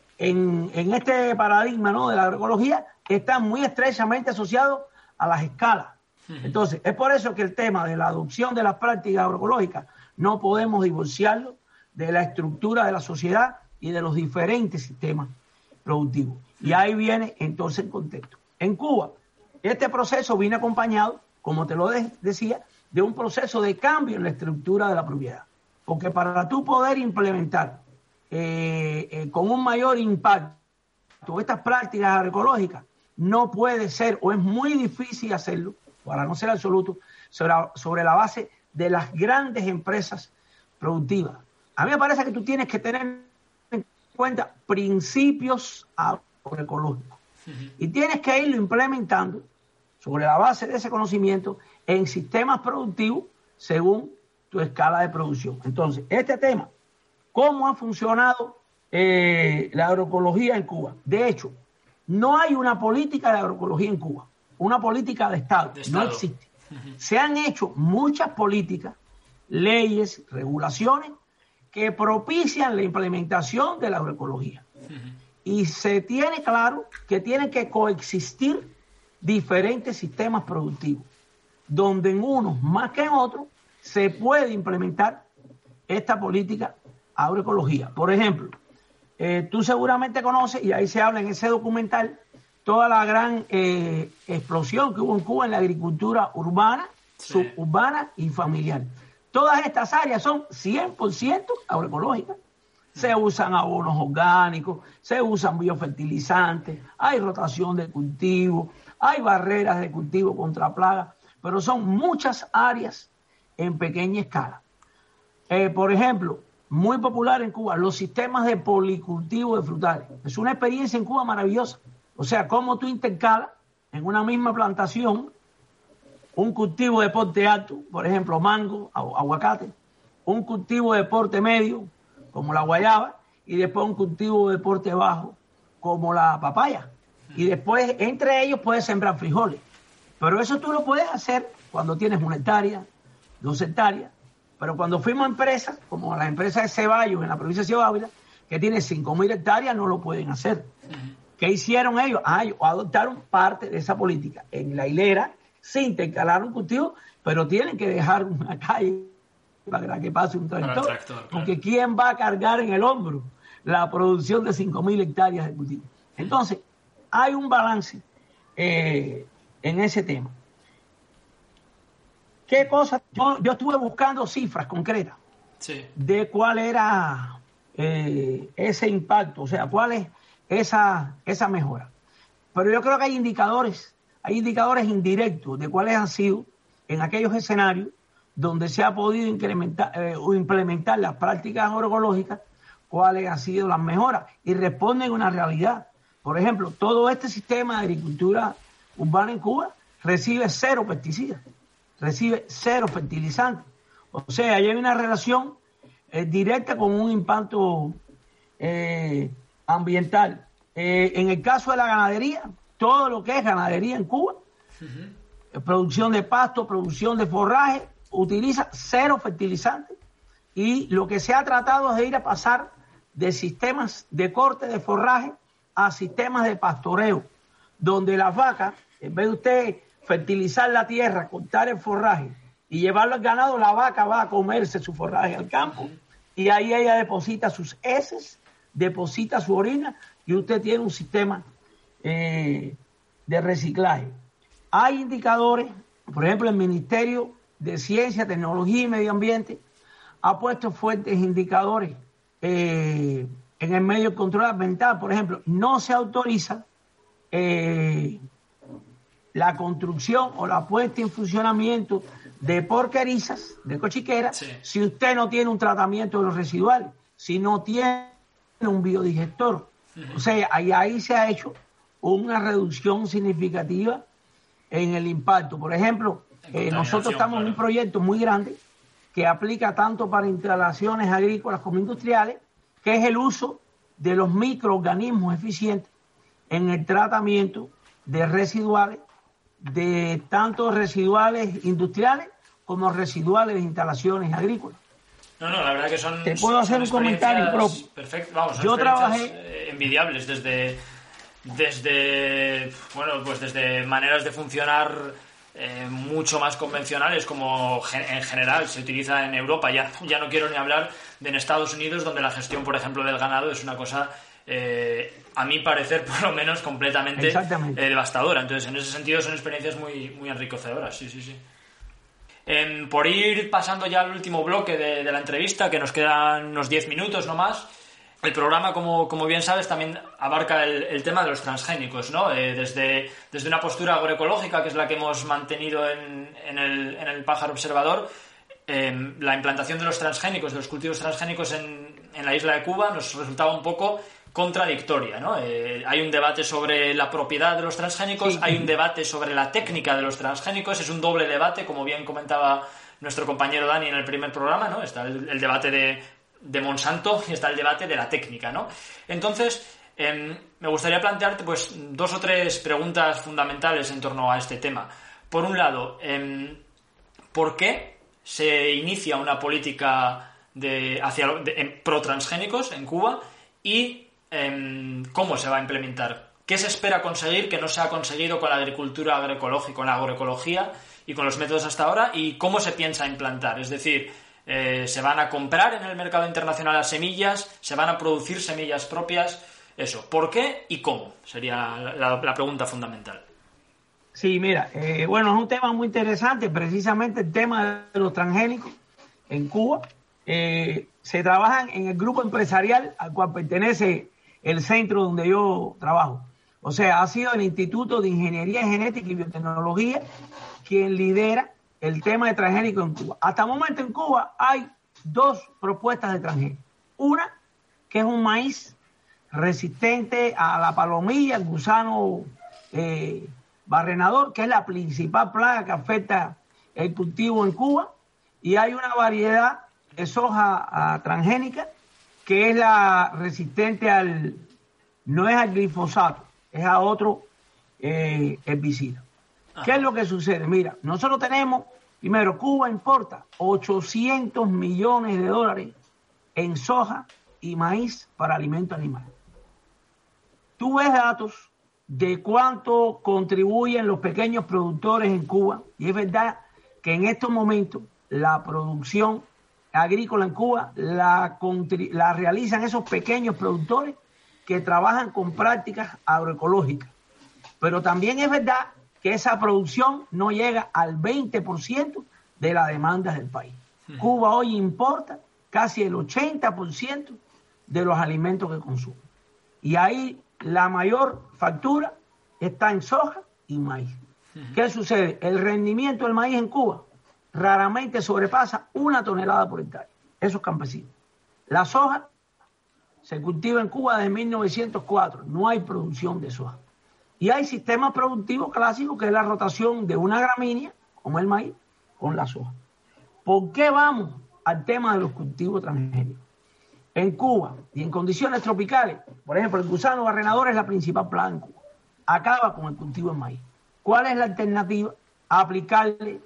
en este paradigma, ¿no?, de la agroecología están muy estrechamente asociados a las escalas. Entonces, es por eso que el tema de la adopción de las prácticas agroecológicas no podemos divorciarlo de la estructura de la sociedad y de los diferentes sistemas productivos. Y ahí viene entonces el contexto. En Cuba, este proceso viene acompañado, como te lo decía, de un proceso de cambio en la estructura de la propiedad. Porque para tú poder implementar con un mayor impacto estas prácticas agroecológicas, no puede ser o es muy difícil hacerlo, para no ser absoluto, sobre la base de las grandes empresas productivas. A mí me parece que tú tienes que tener en cuenta principios agroecológicos y tienes que irlo implementando sobre la base de ese conocimiento en sistemas productivos según tu escala de producción. Entonces, este tema, ¿cómo ha funcionado la agroecología en Cuba? De hecho, no hay una política de agroecología en Cuba, una política de Estado. No existe. Se han hecho muchas políticas, leyes, regulaciones que propician la implementación de la agroecología. Y se tiene claro que tienen que coexistir diferentes sistemas productivos, donde en unos más que en otros se puede implementar esta política agroecología. Por ejemplo, tú seguramente conoces, y ahí se habla en ese documental, toda la gran explosión que hubo en Cuba en la agricultura urbana, suburbana y familiar. Todas estas áreas son 100% agroecológicas. Se usan abonos orgánicos, se usan biofertilizantes, hay rotación de cultivo, hay barreras de cultivo contra plagas, pero son muchas áreas en pequeña escala. Por ejemplo, muy popular en Cuba, los sistemas de policultivo de frutales. Es una experiencia en Cuba maravillosa. O sea, cómo tú intercalas en una misma plantación un cultivo de porte alto, por ejemplo, mango, aguacate, un cultivo de porte medio, como la guayaba, y después un cultivo de porte bajo, como la papaya. Y después, entre ellos, puedes sembrar frijoles. Pero eso tú lo puedes hacer cuando tienes 1 hectárea, 2 hectáreas. Pero cuando fuimos a empresas, como la empresa de Ceballos en la provincia de Ciudad Ávila, que tiene 5.000 hectáreas, no lo pueden hacer. ¿Qué hicieron ellos? Ellos adoptaron parte de esa política. En la hilera se intercalaron cultivos, pero tienen que dejar una calle para que pase un tractor. Claro. Porque ¿quién va a cargar en el hombro la producción de 5.000 hectáreas de cultivo? Entonces, hay un balance en ese tema. ¿Qué cosas? Yo estuve buscando cifras concretas de cuál era ese impacto, o sea, cuál es esa mejora. Pero yo creo que hay indicadores indirectos de cuáles han sido en aquellos escenarios donde se ha podido implementar las prácticas agroecológicas, cuáles han sido las mejoras y responden a una realidad. Por ejemplo, todo este sistema de agricultura urbana en Cuba recibe 0 pesticidas, recibe 0 fertilizantes. O sea, hay una relación directa con un impacto ambiental. En el caso de la ganadería, todo lo que es ganadería en Cuba, producción de pasto, producción de forraje, utiliza 0 fertilizantes y lo que se ha tratado es de ir a pasar de sistemas de corte de forraje a sistemas de pastoreo, donde las vacas, en vez de usted fertilizar la tierra, cortar el forraje y llevarlo al ganado, la vaca va a comerse su forraje al campo y ahí ella deposita sus heces, deposita su orina y usted tiene un sistema de reciclaje. Hay indicadores, por ejemplo, el Ministerio de Ciencia, Tecnología y Medio Ambiente ha puesto fuertes indicadores en el medio de control ambiental. Por ejemplo, no se autoriza la construcción o la puesta en funcionamiento de porquerizas, de cochiqueras, si usted no tiene un tratamiento de los residuales, si no tiene un biodigestor. O sea, ahí se ha hecho una reducción significativa en el impacto. Por ejemplo, nosotros estamos en un proyecto muy grande que aplica tanto para instalaciones agrícolas como industriales, que es el uso de los microorganismos eficientes en el tratamiento de residuales, de tanto residuales industriales como residuales de instalaciones agrícolas. No, la verdad que son... Te puedo hacer un comentario propio. Perfecto, vamos, son yo trabajé envidiables desde maneras de funcionar mucho más convencionales, como en general se utiliza en Europa. Ya no quiero ni hablar de en Estados Unidos, donde la gestión, por ejemplo, del ganado es una cosa a mi parecer, por lo menos, completamente devastadora. Entonces, en ese sentido, son experiencias muy, muy enriquecedoras, sí. Por ir pasando ya al último bloque de la entrevista, que nos quedan unos 10 minutos no más, el programa, como bien sabes, también abarca el tema de los transgénicos, ¿no? Desde una postura agroecológica, que es la que hemos mantenido en el Pájaro Observador, la implantación de los transgénicos, de los cultivos transgénicos en la isla de Cuba nos resultaba un poco contradictoria, ¿no? Hay un debate sobre la propiedad de los transgénicos, hay un debate sobre la técnica de los transgénicos, es un doble debate, como bien comentaba nuestro compañero Dani en el primer programa, ¿no? Está el debate de Monsanto y está el debate de la técnica, ¿no? Entonces, me gustaría plantearte pues 2 o 3 preguntas fundamentales en torno a este tema. Por un lado, ¿por qué se inicia una política pro transgénicos en Cuba y cómo se va a implementar? ¿Qué se espera conseguir que no se ha conseguido con la agricultura agroecológica, con la agroecología y con los métodos hasta ahora? ¿Y cómo se piensa implantar? Es decir, ¿se van a comprar en el mercado internacional las semillas? ¿Se van a producir semillas propias? Eso, ¿por qué y cómo? Sería la pregunta fundamental. Sí, mira, bueno, es un tema muy interesante, precisamente el tema de los transgénicos en Cuba. Se trabajan en el grupo empresarial al cual pertenece el centro donde yo trabajo. O sea, ha sido el Instituto de Ingeniería Genética y Biotecnología quien lidera el tema de transgénicos en Cuba. Hasta el momento en Cuba hay 2 propuestas de transgénicos. Una, que es un maíz resistente a la palomilla, al gusano barrenador, que es la principal plaga que afecta el cultivo en Cuba. Y hay una variedad de soja transgénica que es la resistente no es al glifosato, es a otro herbicida. ¿Qué es lo que sucede? Mira, nosotros tenemos, primero, Cuba importa $800 millones en soja y maíz para alimento animal. Tú ves datos de cuánto contribuyen los pequeños productores en Cuba, y es verdad que en estos momentos la producción agrícola en Cuba la realizan esos pequeños productores que trabajan con prácticas agroecológicas. Pero también es verdad que esa producción no llega al 20% de la demanda del país. Cuba hoy importa casi el 80% de los alimentos que consume. Y ahí la mayor factura está en soja y maíz. ¿Qué sucede? El rendimiento del maíz en Cuba raramente sobrepasa 1 tonelada por hectárea. Eso es campesino. La soja se cultiva en Cuba desde 1904. No hay producción de soja. Y hay sistemas productivos clásicos, que es la rotación de una gramínea, como el maíz, con la soja. ¿Por qué vamos al tema de los cultivos transgénicos? En Cuba y en condiciones tropicales, por ejemplo, el gusano barrenador es la principal plaga en Cuba. Acaba con el cultivo de maíz. ¿Cuál es la alternativa? Aplicarle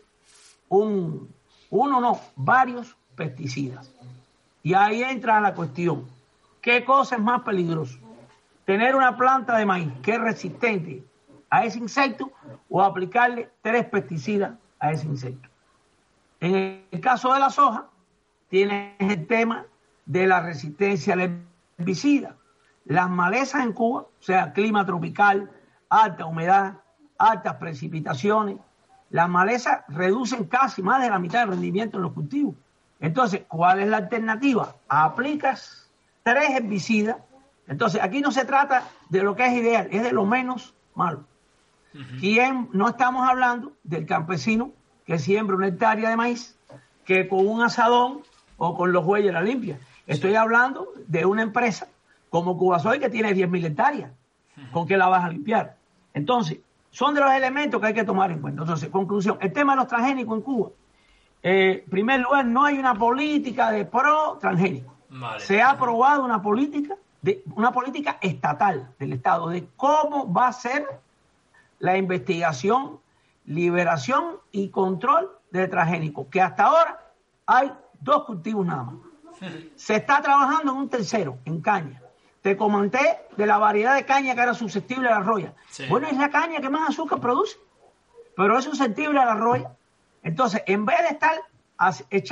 varios pesticidas. Y ahí entra la cuestión. ¿Qué cosa es más peligroso? ¿Tener una planta de maíz que es resistente a ese insecto o aplicarle 3 pesticidas a ese insecto? En el caso de la soja, tienes el tema de la resistencia al herbicida. Las malezas en Cuba, o sea, clima tropical, alta humedad, altas precipitaciones, las malezas reducen casi más de la mitad del rendimiento en los cultivos. Entonces, ¿cuál es la alternativa? Aplicas 3 herbicidas. Entonces, aquí no se trata de lo que es ideal, es de lo menos malo. No estamos hablando del campesino que siembra una hectárea de maíz, que con un asadón o con los bueyes la limpia. Estoy hablando de una empresa como Cubasoy, que tiene 10.000 hectáreas. ¿Con qué la vas a limpiar? Entonces, son de los elementos que hay que tomar en cuenta. Entonces, conclusión, el tema de los transgénicos en Cuba. En primer lugar, no hay una política de pro transgénico. Vale. Se ha aprobado una política estatal del Estado de cómo va a ser la investigación, liberación y control de transgénicos, que hasta ahora hay 2 cultivos nada más. Se está trabajando en un tercero, en caña. Te comenté de la variedad de caña que era susceptible a la roya. Sí. Bueno, es la caña que más azúcar produce, pero es susceptible a la roya. Entonces, en vez de estar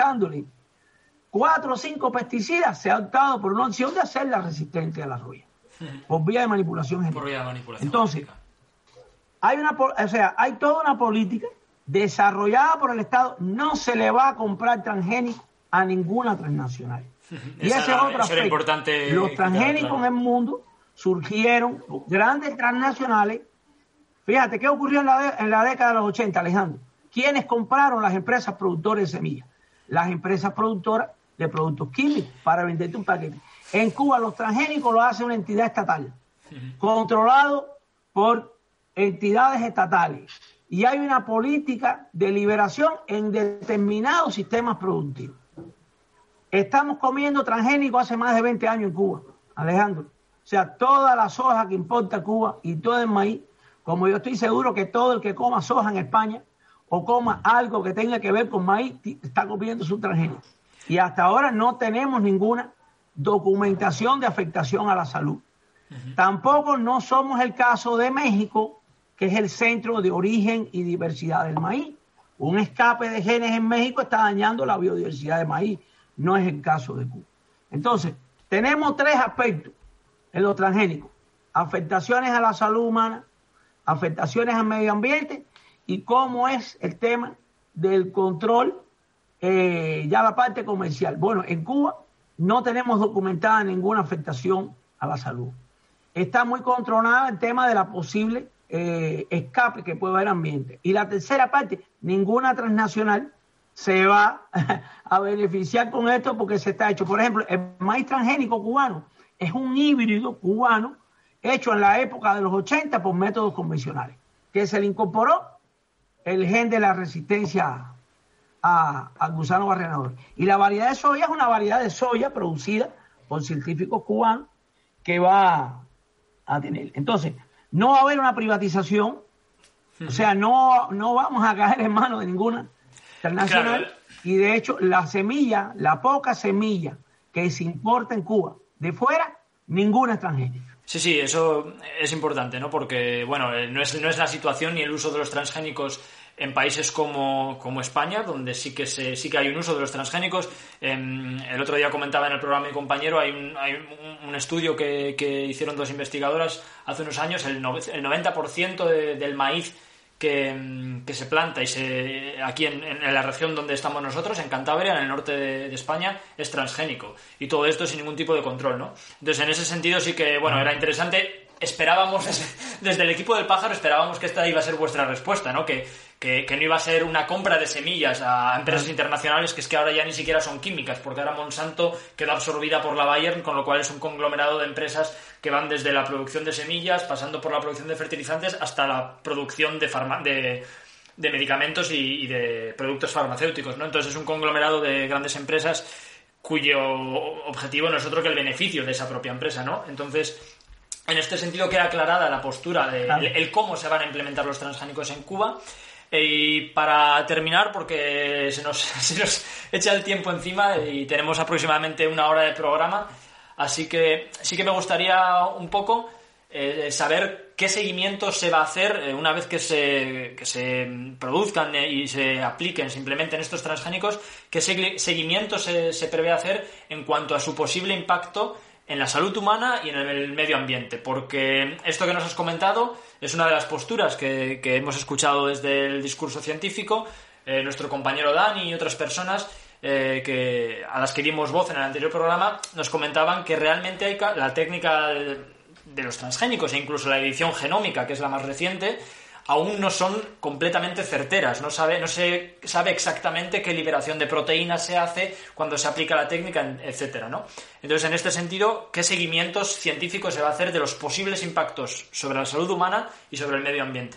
echándole 4 o 5 pesticidas, se ha optado por una opción de hacerla resistente a la roya. por vía de manipulación genética. Por vía de manipulación Entonces, genética. hay toda una política desarrollada por el Estado. No se le va a comprar transgénicos a ninguna transnacional. Y ese es otro aspecto. Importante. Los transgénicos en el mundo surgieron grandes transnacionales. Fíjate, ¿qué ocurrió en la década de los 80, Alejandro? ¿Quiénes compraron las empresas productoras de semillas? Las empresas productoras de productos químicos para venderte un paquete. En Cuba los transgénicos lo hace una entidad estatal, controlado por entidades estatales. Y hay una política de liberación en determinados sistemas productivos. Estamos comiendo transgénicos hace más de 20 años en Cuba, Alejandro. O sea, toda la soja que importa Cuba y todo el maíz, como yo estoy seguro que todo el que coma soja en España o coma algo que tenga que ver con maíz, está comiendo su transgénico. Y hasta ahora no tenemos ninguna documentación de afectación a la salud. Tampoco no somos el caso de México, que es el centro de origen y diversidad del maíz. Un escape de genes en México está dañando la biodiversidad del maíz. No es el caso de Cuba. Entonces, tenemos tres aspectos en los transgénicos: afectaciones a la salud humana, afectaciones al medio ambiente y cómo es el tema del control, ya la parte comercial. Bueno, en Cuba no tenemos documentada ninguna afectación a la salud. Está muy controlada el tema de la posible escape que puede haber ambiente. Y la tercera parte, ninguna transnacional se va a beneficiar con esto porque se está hecho. Por ejemplo, el maíz transgénico cubano es un híbrido cubano hecho en la época de los 80 por métodos convencionales, que se le incorporó el gen de la resistencia al gusano barrenador. Y la variedad de soya es una variedad de soya producida por científicos cubanos que va a tener. Entonces, no va a haber una privatización, o sea, no vamos a caer en manos de ninguna internacional. Claro. Y de hecho, la poca semilla que se importa en Cuba de fuera, ninguna extranjera. Sí, eso es importante, ¿no? Porque, bueno, no es la situación ni el uso de los transgénicos en países como España, donde sí que hay un uso de los transgénicos. El otro día comentaba en el programa mi compañero, hay un estudio que hicieron dos investigadoras hace unos años. El 90% del maíz que se planta aquí en la región donde estamos nosotros, en Cantabria, en el norte de España, es transgénico. Y todo esto sin ningún tipo de control, ¿no? Entonces, en ese sentido sí que, bueno, era interesante. Esperábamos, desde el equipo del pájaro, esperábamos que esta iba a ser vuestra respuesta, ¿no? Que no iba a ser una compra de semillas a empresas internacionales, que es que ahora ya ni siquiera son químicas, porque ahora Monsanto quedó absorbida por la Bayer, con lo cual es un conglomerado de empresas que van desde la producción de semillas, pasando por la producción de fertilizantes, hasta la producción de medicamentos y de productos farmacéuticos, ¿no? Entonces es un conglomerado de grandes empresas cuyo objetivo no es otro que el beneficio de esa propia empresa, ¿no? Entonces, en este sentido queda aclarada la postura de el cómo se van a implementar los transgénicos en Cuba. Y para terminar, porque se nos echa el tiempo encima y tenemos aproximadamente 1 hora de programa, así que sí que me gustaría un poco saber qué seguimiento se va a hacer una vez que se produzcan y se apliquen, se implementen estos transgénicos, qué seguimiento se prevé hacer en cuanto a su posible impacto en la salud humana y en el medio ambiente, porque esto que nos has comentado es una de las posturas que hemos escuchado desde el discurso científico. Nuestro compañero Dani y otras personas a las que dimos voz en el anterior programa nos comentaban que realmente la técnica de los transgénicos e incluso la edición genómica, que es la más reciente, aún no son completamente certeras. No se sabe exactamente qué liberación de proteínas se hace cuando se aplica la técnica, etcétera, ¿no? Entonces, en este sentido, ¿qué seguimientos científicos se va a hacer de los posibles impactos sobre la salud humana y sobre el medio ambiente?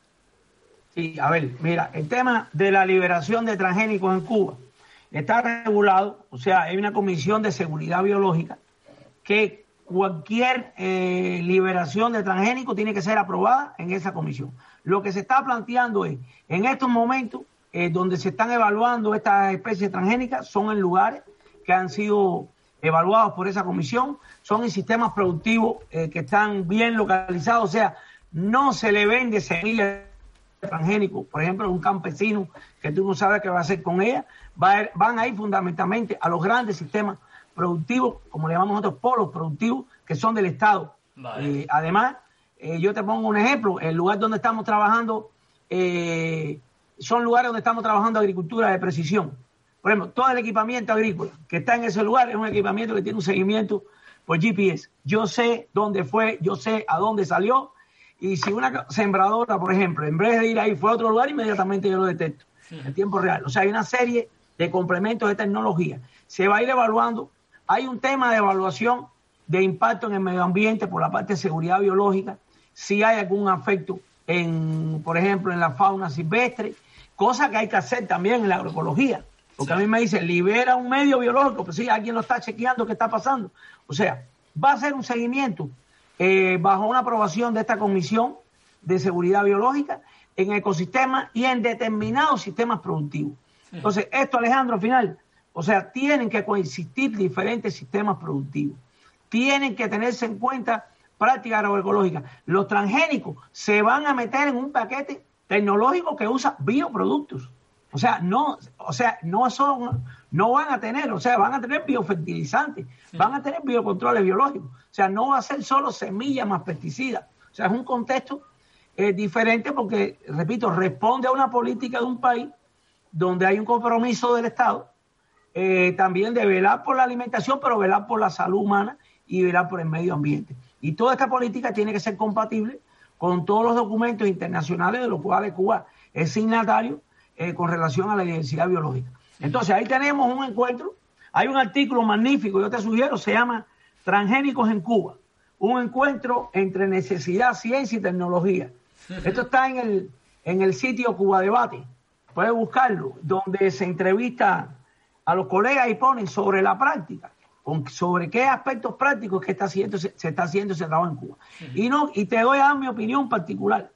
Sí, a ver, mira, el tema de la liberación de transgénicos en Cuba está regulado, o sea, hay una comisión de seguridad biológica que cualquier liberación de transgénicos tiene que ser aprobada en esa comisión. Lo que se está planteando es, en estos momentos, donde se están evaluando estas especies transgénicas, son en lugares que han sido evaluados por esa comisión, son en sistemas productivos que están bien localizados, o sea, no se le vende semillas de transgénicos, por ejemplo, a un campesino que tú no sabes qué va a hacer con ella, van a ir fundamentalmente a los grandes sistemas productivos, como le llamamos nosotros, polos productivos, que son del Estado, Vale. Además, yo te pongo un ejemplo. El lugar donde estamos trabajando son lugares donde estamos trabajando agricultura de precisión. Por ejemplo, todo el equipamiento agrícola que está en ese lugar es un equipamiento que tiene un seguimiento por GPS. Yo sé dónde fue, yo sé a dónde salió, y si una sembradora, por ejemplo, en vez de ir ahí fue a otro lugar, inmediatamente yo lo detecto en tiempo real. O sea, hay una serie de complementos de tecnología. Se va a ir evaluando. Hay un tema de evaluación de impacto en el medio ambiente por la parte de seguridad biológica, si hay algún afecto por ejemplo, en la fauna silvestre, cosa que hay que hacer también en la agroecología. Porque a mí me dicen, libera un medio biológico, pues sí, alguien lo está chequeando qué está pasando. O sea, va a ser un seguimiento bajo una aprobación de esta Comisión de Seguridad Biológica en ecosistemas y en determinados sistemas productivos. Entonces, esto, Alejandro, al final, o sea, tienen que coexistir diferentes sistemas productivos. Tienen que tenerse en cuenta prácticas agroecológicas. Los transgénicos se van a meter en un paquete tecnológico que usa bioproductos. No van a tener, van a tener biofertilizantes, van a tener biocontroles biológicos. O sea, no va a ser solo semillas más pesticidas. O sea, es un contexto diferente porque, repito, responde a una política de un país donde hay un compromiso del Estado también de velar por la alimentación, pero velar por la salud humana y velar por el medio ambiente. Y toda esta política tiene que ser compatible con todos los documentos internacionales de los cuales Cuba es signatario con relación a la diversidad biológica. Entonces, ahí tenemos un encuentro. Hay un artículo magnífico, yo te sugiero, se llama Transgénicos en Cuba. Un encuentro entre necesidad, ciencia y tecnología. Esto está en el sitio Cuba Debate. Puedes buscarlo, donde se entrevista a los colegas y ponen sobre la práctica, sobre qué aspectos prácticos que se está haciendo ese trabajo en Cuba. Y te doy a mi opinión particular.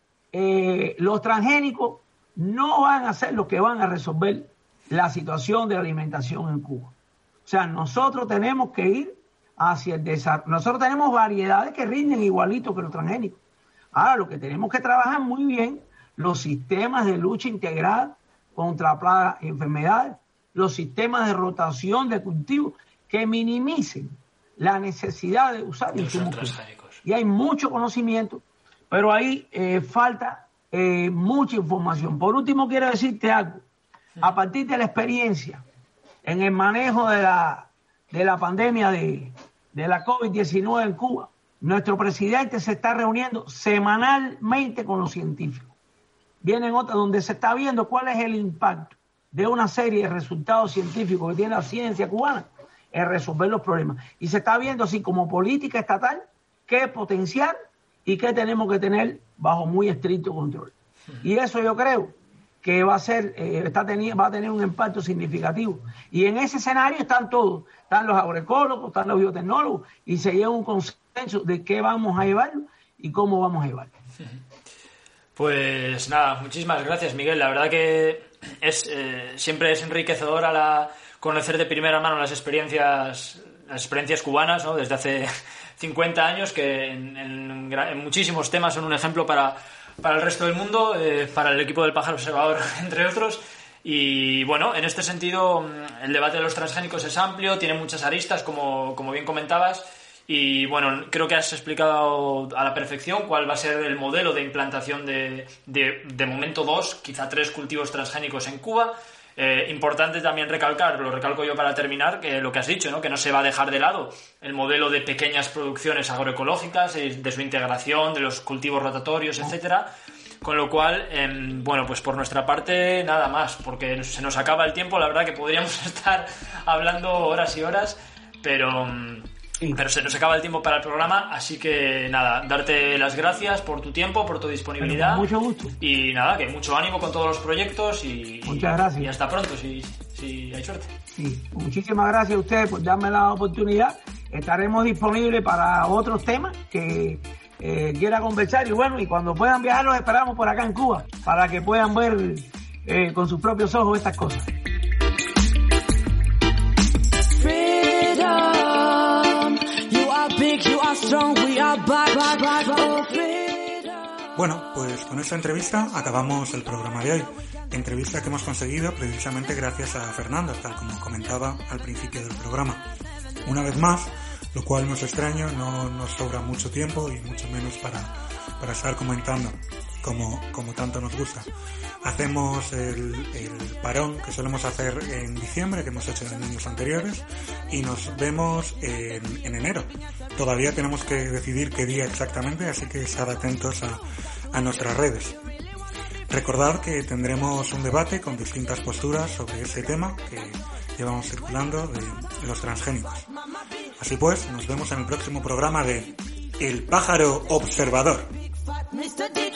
Los transgénicos no van a ser los que van a resolver la situación de la alimentación en Cuba. O sea, nosotros tenemos que ir hacia el desarrollo. Nosotros tenemos variedades que rinden igualito que los transgénicos. Ahora, lo que tenemos que trabajar muy bien, los sistemas de lucha integral contra plagas y enfermedades, los sistemas de rotación de cultivos que minimicen la necesidad de usar insumos transgénicos. Y hay mucho conocimiento, pero ahí falta mucha información. Por último, quiero decirte algo. A partir de la experiencia en el manejo de la pandemia de la COVID-19 en Cuba, nuestro presidente se está reuniendo semanalmente con los científicos. Vienen otras donde se está viendo cuál es el impacto de una serie de resultados científicos que tiene la ciencia cubana en resolver los problemas. Y se está viendo así como política estatal qué potencial y qué tenemos que tener bajo muy estricto control. Y eso yo creo que va a tener un impacto significativo. Y en ese escenario están todos, están los agroecólogos, están los biotecnólogos, y se lleva un consenso de qué vamos a llevar y cómo vamos a llevarlo. Pues nada, muchísimas gracias, Miguel. La verdad que siempre es enriquecedora conocer de primera mano las experiencias cubanas, ¿no? Desde hace 50 años, que en muchísimos temas son un ejemplo para el resto del mundo, para el equipo del Pájaro Observador, entre otros. Y bueno, en este sentido, el debate de los transgénicos es amplio, tiene muchas aristas, como bien comentabas. Y bueno, creo que has explicado a la perfección cuál va a ser el modelo de implantación de momento 2, quizá 3 cultivos transgénicos en Cuba. Importante también recalco yo para terminar, que lo que has dicho, ¿no? Que no se va a dejar de lado el modelo de pequeñas producciones agroecológicas, de su integración, de los cultivos rotatorios, etcétera. Con lo cual, bueno, pues por nuestra parte nada más, porque se nos acaba el tiempo. La verdad que podríamos estar hablando horas y horas, pero se nos acaba el tiempo para el programa, así que nada, darte las gracias por tu tiempo, por tu disponibilidad. Mucho gusto. Y nada, que mucho ánimo con todos los proyectos y muchas gracias. Y hasta pronto, si hay suerte. Sí, muchísimas gracias a ustedes por darme la oportunidad. Estaremos disponibles para otros temas que quiera conversar, y bueno, y cuando puedan viajar los esperamos por acá en Cuba para que puedan ver con sus propios ojos estas cosas. Bueno, pues con esta entrevista acabamos el programa de hoy. Entrevista que hemos conseguido precisamente gracias a Fernando, tal como comentaba al principio del programa. Una vez más, lo cual no es extraño, no nos sobra mucho tiempo y mucho menos para estar comentando como tanto nos gusta. Hacemos el parón que solemos hacer en diciembre, que hemos hecho en años anteriores, y nos vemos en enero. Todavía tenemos que decidir qué día exactamente, así que estad atentos a nuestras redes. Recordad que tendremos un debate con distintas posturas sobre ese tema que llevamos circulando de los transgénicos. Así pues, nos vemos en el próximo programa de El Pájaro Observador.